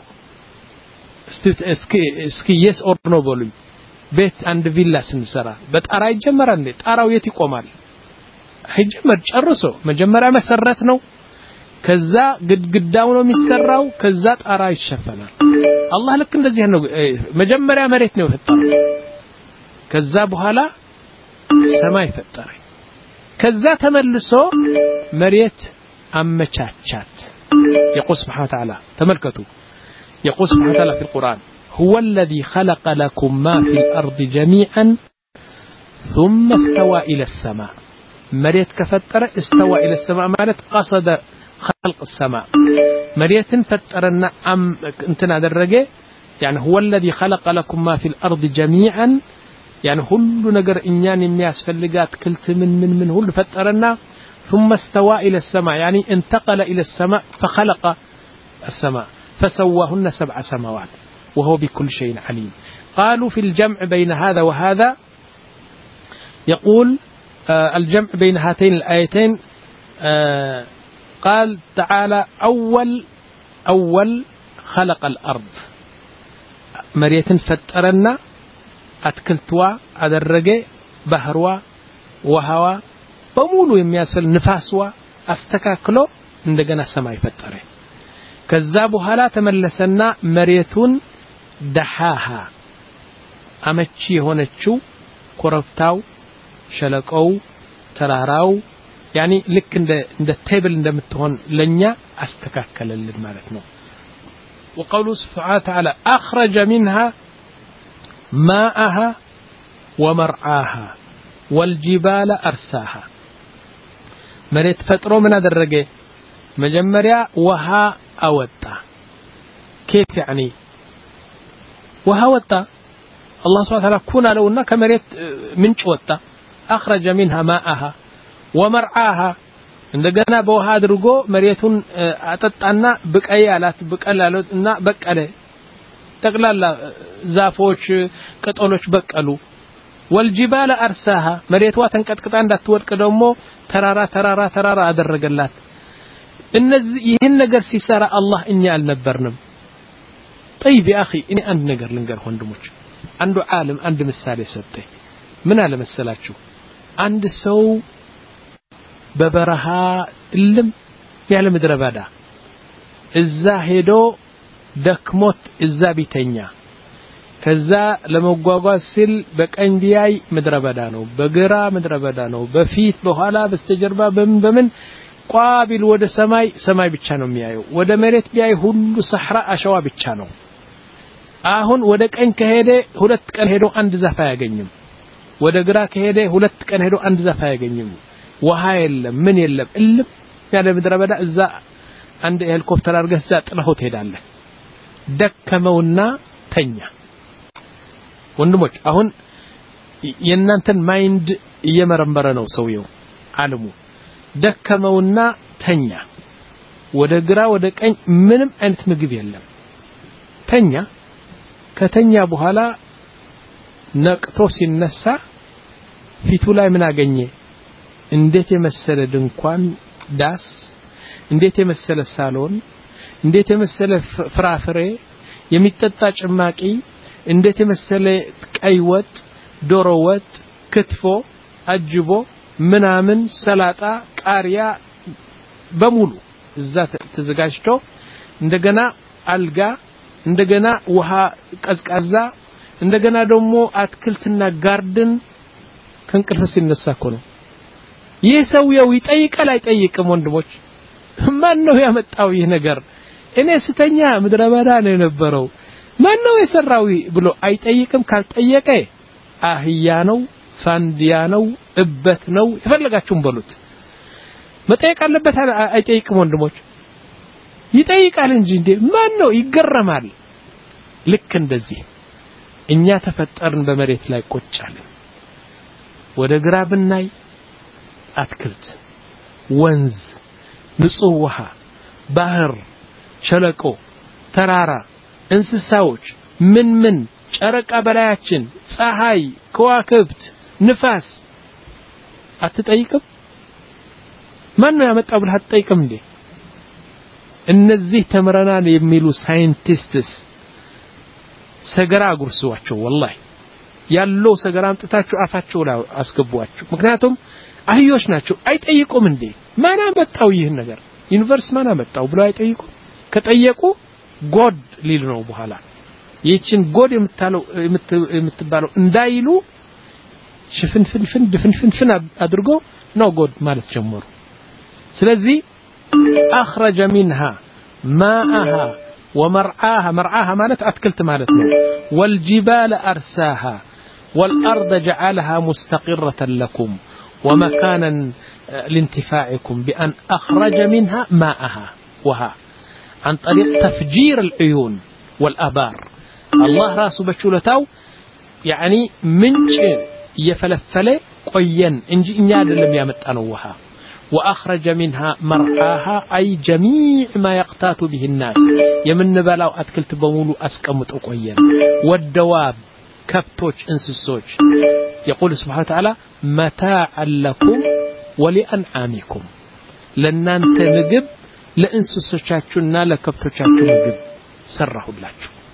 B: እስኪ እስኪ yes or no በሉኝ ቤት አንድ ቪላ ስንሰራ በጣራ ይጀመራል እንዴ ጣራው የት ይቆማል አይጀመር ጨርሶ መጀመሪያ መሰረት ነው ከዛ ግድግዳው ነው የሚሰራው ከዛ ጣራ ይሸፈናል አላህ ልክ እንደዚህ ነው መጀመሪያ መሬት ነው የፈጠረው ከዛ በኋላ ሰማይ ፈጠረ ከዛ ተመልሶ መሬት አመቻቻት يقول سبحانه وتعالى تملكتوا يقول سبحانه وتعالى في القرآن هو الذي خلق لكم ما في الأرض جميعا ثم استوى إلى السماء مريت كفتر استوى إلى السماء مالت قصد خلق السماء مريتن فترنا أم انتنا درجة يعني هو الذي خلق لكم ما في الأرض جميعا يعني كل نجر إنيان الناس فلقات كلت من من من هو فترنا ثم استوى إلى السماء يعني انتقل إلى السماء فخلق السماء فسواهن سبع سماوات وهو بكل شيء عليم. قالوا في الجمع بين هذا وهذا يقول آه الجمع بين هاتين الآيتين آه قال تعالى أول أول خلق الأرض مريت فترنا أتكلتوا أدرجة بحروا وهوا بمولو يمياسل نفاسوا أستكاكلو عندنا السماء فتره كذابوا هلا تملسنا مريتون دحاها أمتشي هونتشو كورفتاو شلقو تراراو يعني لك عند عند التيبل عند متهون لنيا استكاكل للمالتنا. وقوله سبحانه وتعالى أخرج منها ماءها ومرعاها والجبال أرساها مريت فترو من الدرجة مجمريا وها أوتا كيف يعني وها وتا الله سبحانه وتعالى كنا لو أنك مريت من شوتا أخرج منها ماءها ومرعاها عندنا بوها درجو مريتون أتتنا بقيالات بقلالات إن بقله تقلال زافوش كتقولش بقلو والجبال أرساها مريتوا تنقطقط عند تورق دمو ترارا ترارا ترارا أدرجلات النز يهن نجر سيسارة الله إني النبرنم. طيب يا أخي إني عند نجر لنجر هندموش عنده عالم عنده مثال سبته من على مثالات شو عند سو ببرها اللم يعلم دربادا الزاهدو دكموت الزابيتنيا كذا لما غواغوا سيل بقين بياي مدربادا نو بغرا مدربادا نو بفيت بኋላ በስተጀርባ በምን በምን ቋቢል ወደ ሰማይ ሰማይ ብቻ ነው የሚያየው ወደ መሬት ቢያይ ሁሉ ሰህራ አሸዋ ብቻ ነው። አሁን ወደ ቀኝ ከሄደ ሁለት ቀን ሄዶ አንድ ዛፍ አያገኝም ወደ ግራ ከሄደ ሁለት ቀን ሄዶ አንድ ዛፍ አያገኝም ውሃ የለም ምን የለም እልም ያለ ምድረበዳ እዛ አንድ ሄሊኮፕተር አርገህ እዛ ጥለኸው ትሄዳለህ ደከመውና ተኛ። ወንድሞች አሁን የእናንተን ማይንድ እየመረመረ ነው ሰውየው ዓለሙ ደከመውና ተኛ ወደ ግራ ወደ ቀኝ ምንም አይነት ምግብ የለም ተኛ ከተኛ በኋላ ነቅቶ ሲነሳ ፊቱ ላይ ምን አገኘ እንዴት የመሰለ ድንኳን ዳስ እንዴት የመሰለ ሳሎን እንዴት የመሰለ ፍራፍሬ የሚጠጣ ጭማቂ እንዴት የመሰለ ቀይ ወጥ ዶሮ ወጥ ክትፎ አጅቦ ምናምን ሰላጣ ቃሪያ በሙሉ እዛ ተዘጋጅቶ እንደገና አልጋ እንደገና ውሃ ቀዝቃዛ እንደገና ደግሞ አትክልትና ጋርደን ከንቅልፍ ሲነሳኮ ነው። ይህ ሰውየው ይጠይቃል አይጠይቅም? ወንድሞች ማን ነው ያመጣው ይህ ነገር? እኔ ስተኛ ምድረበዳ ነው የነበረው ማን ነው የሰራው ብሎ አይጠይቅም? ካልጠየቀ አህያ ነው ፋንዲያ ነው እበት ነው ይፈልጋችሁም በሉት መጠየቅ አለበት አይጠይቅም? ወንድሞች ይጠይቃል እንጂ እንዴ ማን ነው ይገረማል። ልክ እንደዚህ እኛ ተፈጠርን በመሬት ላይ ቆጫለን ወደ ግራ ብናይ አትክልት ወንዝ ንጹህ ውሃ ባህር ሸለቆ ተራራ እንስሳዎች ምን ምን ጨረቃ በላያችን ፀሐይ ከዋክብት ንፋስ አትጠይቅም? ማን ነው ያመጣው ብለህ አትጠይቅም እንዴ? እነዚህ ተመረናን የሚሉ ሳይንቲስትስ ሰገራ ጉርሱዋቸው ወላሂ ያለው ሰገራ አምጥታችሁ አፋቸው ላይ አስገቡዋቸው። ምክንያቱም አህዮች ናቸው አይጠይቁም እንዴ ማን አመጣው ይህን ነገር ዩኒቨርስ ማን አመጣው ብለው አይጠይቁም? ከጠየቁ ጎድ ሊል ነው በኋላ ይህችን ጎድ የምታለው የምትባለው እንዳይሉ ሽፍንፍንፍን ድፍንፍንፍን አድርጎ ነው ጎድ ማለት ጀመሩ። ስለዚህ أخرج منها ماءها ومرعاها مرعاها مالت أتكلت مالتنا والجبال أرساها والأرض جعلها مستقرة لكم ومكانا لانتفاعكم بأن أخرج منها ماءها وها عن طريق تفجير العيون والآبار الله راسه بشولتاو يعني منش يفلفل قيا انجي انياد لم يمتنوها وأخرج منها مرعاها أي جميع ما يقتات به الناس يمن بلاو أتكلت بمولو أسكمت قيا والدواب كبتوش انسسوش يقول سبحانه وتعالى متاعا لكم ولأنعامكم لأن أنت مجب لإنسسوشاتشنا لكبتوشاتشو مجب سره الله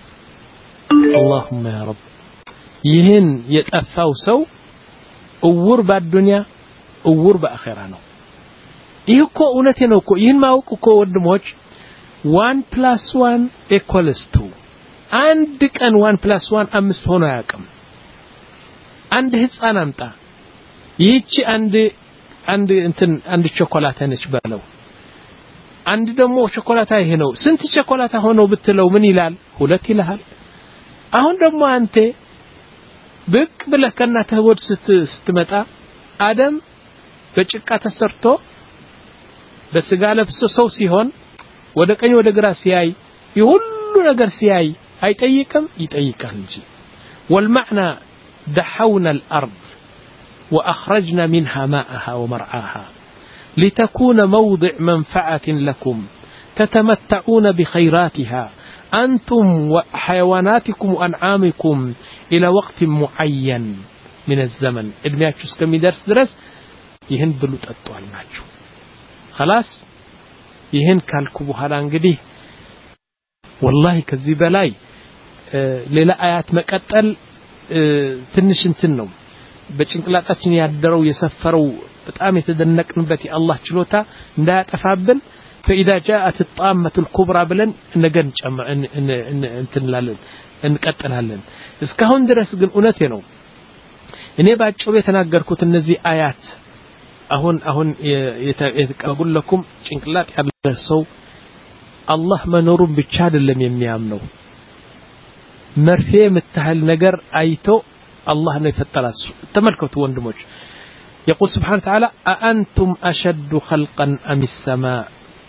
B: اللهم يا رب يهن يتأفاو سو أور بالدنيا أور بآخرانو ይህ እኮ እውነቴ ነው እኮ ይህን ማወቅ እኮ ወንድሞች one plus one equals two አንድ ቀን one plus one አምስት ሆኖ ያቀም አንድ ህፃን አምጣ ይህቺ አንድ አንድ እንትን አንድ ቸኮላታ ነች ባለው አንድ ደግሞ ቸኮላታ ይሄ ነው ስንት ቸኮላታ ሆኖ ብትለው ምን ይላል ሁለት ይላል አሁን ደግሞ አንተ ብቅ ብለህ ከናተህ ወድ ስትመጣ አደም በጭቃ ተሰርቶ በስጋ ለብሶ ሰው ሲሆን ወደ ቀኝ ወደ ግራ ሲያይ ይሁሉ ነገር ሲያይ አይጠይቅም ይጠይቃል እንጂ والمعنى دحونا الأرض وأخرجنا منها ماءها ومرعاها لتكون موضع منفعة لكم تتمتعون بخيراتها أنتم وحيواناتكم وأنعامكم إلى وقت معين من الزمن ادمياتشوس كم يدرس درس يهن بلوت أطوال ناتشو خلاص ይሄን ካልኩ በኋላ እንግዲህ والله ከዚህ በላይ ሌላ አያት መቀጠል ትንሽ እንትን ነው በጭንቅላታችን ያደረው የሰፈረው በጣም የተደነቅንበት የአላህ ችሎታ እንዳያጠፋብን فإذا جاءت الطامة الكبرى ብለን ነገን ጨምር እንትን ላለን እንቀጥላለን እስካሁን ድረስ ግን እውነቴ ነው እኔ ባጭሩ የተናገርኩት እነዚህ አያት አሁን አሁን የተቀበሉ ለኩም ጭንቅላት ያለው አላህ መኖሩን ብቻ አይደለም የሚያምነው መርፌ የምታህል ነገር አይቶ አላህ ነው የፈጠራሱ ተመልከቱ ወንድሞች يقول سبحانه وتعالى أأنتم أشد خلقا أم السماء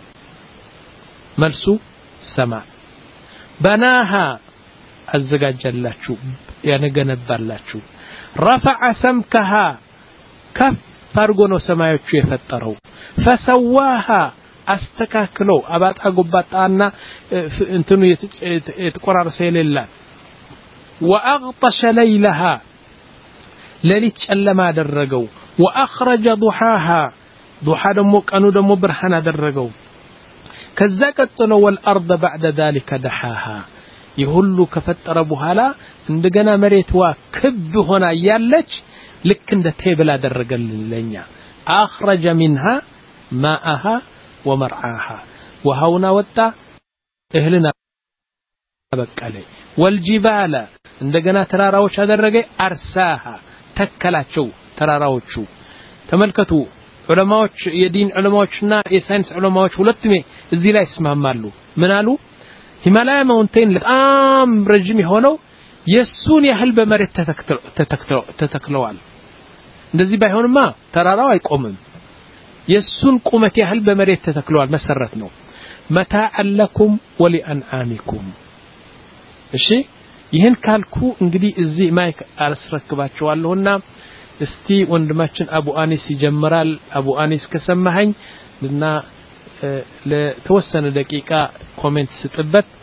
B: ملسو سماء بناها الزجاج اللاتشو يعني جنب اللاتشو رفع سمكها كف فرقونو سمايوቹ የፈጠረው فسواها አስተካክለው አባጣ ጎባጣና እንትኑ የተቆራረሰ የሌላ واغطش ليلها ለሊት ጨለማ አደረገው واخرج ضحاها ضحى ደሞ ቀኑ ደሞ ብርሃን አደረገው ከዛ ቀጥሎ والارض بعد ذلك دحاها ይሁሉ ከፈጠረ በኋላ እንደገና መሬትዋ ክብ ሆና ያለች ልክ እንደ ቴብል አደረገልን ለኛ اخرج منها ماءها ومرعاها وهونا ወጣ እህልና በቀለ والجبال እንደገና ተራራዎች አደረገ አርሳها ተከላቸው ተራራዎቹ ተመልከቱ ዑለማዎች የዲን ዑለማዎችና የሳይንስ ዑለማዎች ሁለቱም እዚህ ላይ ይስማማሉ ምን አሉ ሂማላያ ማውንቴን በጣም ረጅም የሆነው የሱን ያህል በመሬት ተተክተው ተተክለዋል እንደዚህ ባይሆንማ ተራራው አይቆምም የሱን ቁመት ያህል በመሬት ተተክለዋል መሰረት ነው متاعا لكم ولأنعامكم እሺ ይሄን ካልኩ እንግዲህ እዚህ ማይክ አስረክባቸዋለሁና እስቲ ወንድማችን አቡ አኒስ ይጀምራል አቡ አኒስ ከሰማኸኝ እና ለተወሰነ ደቂቃ ኮሜንት ስጥበት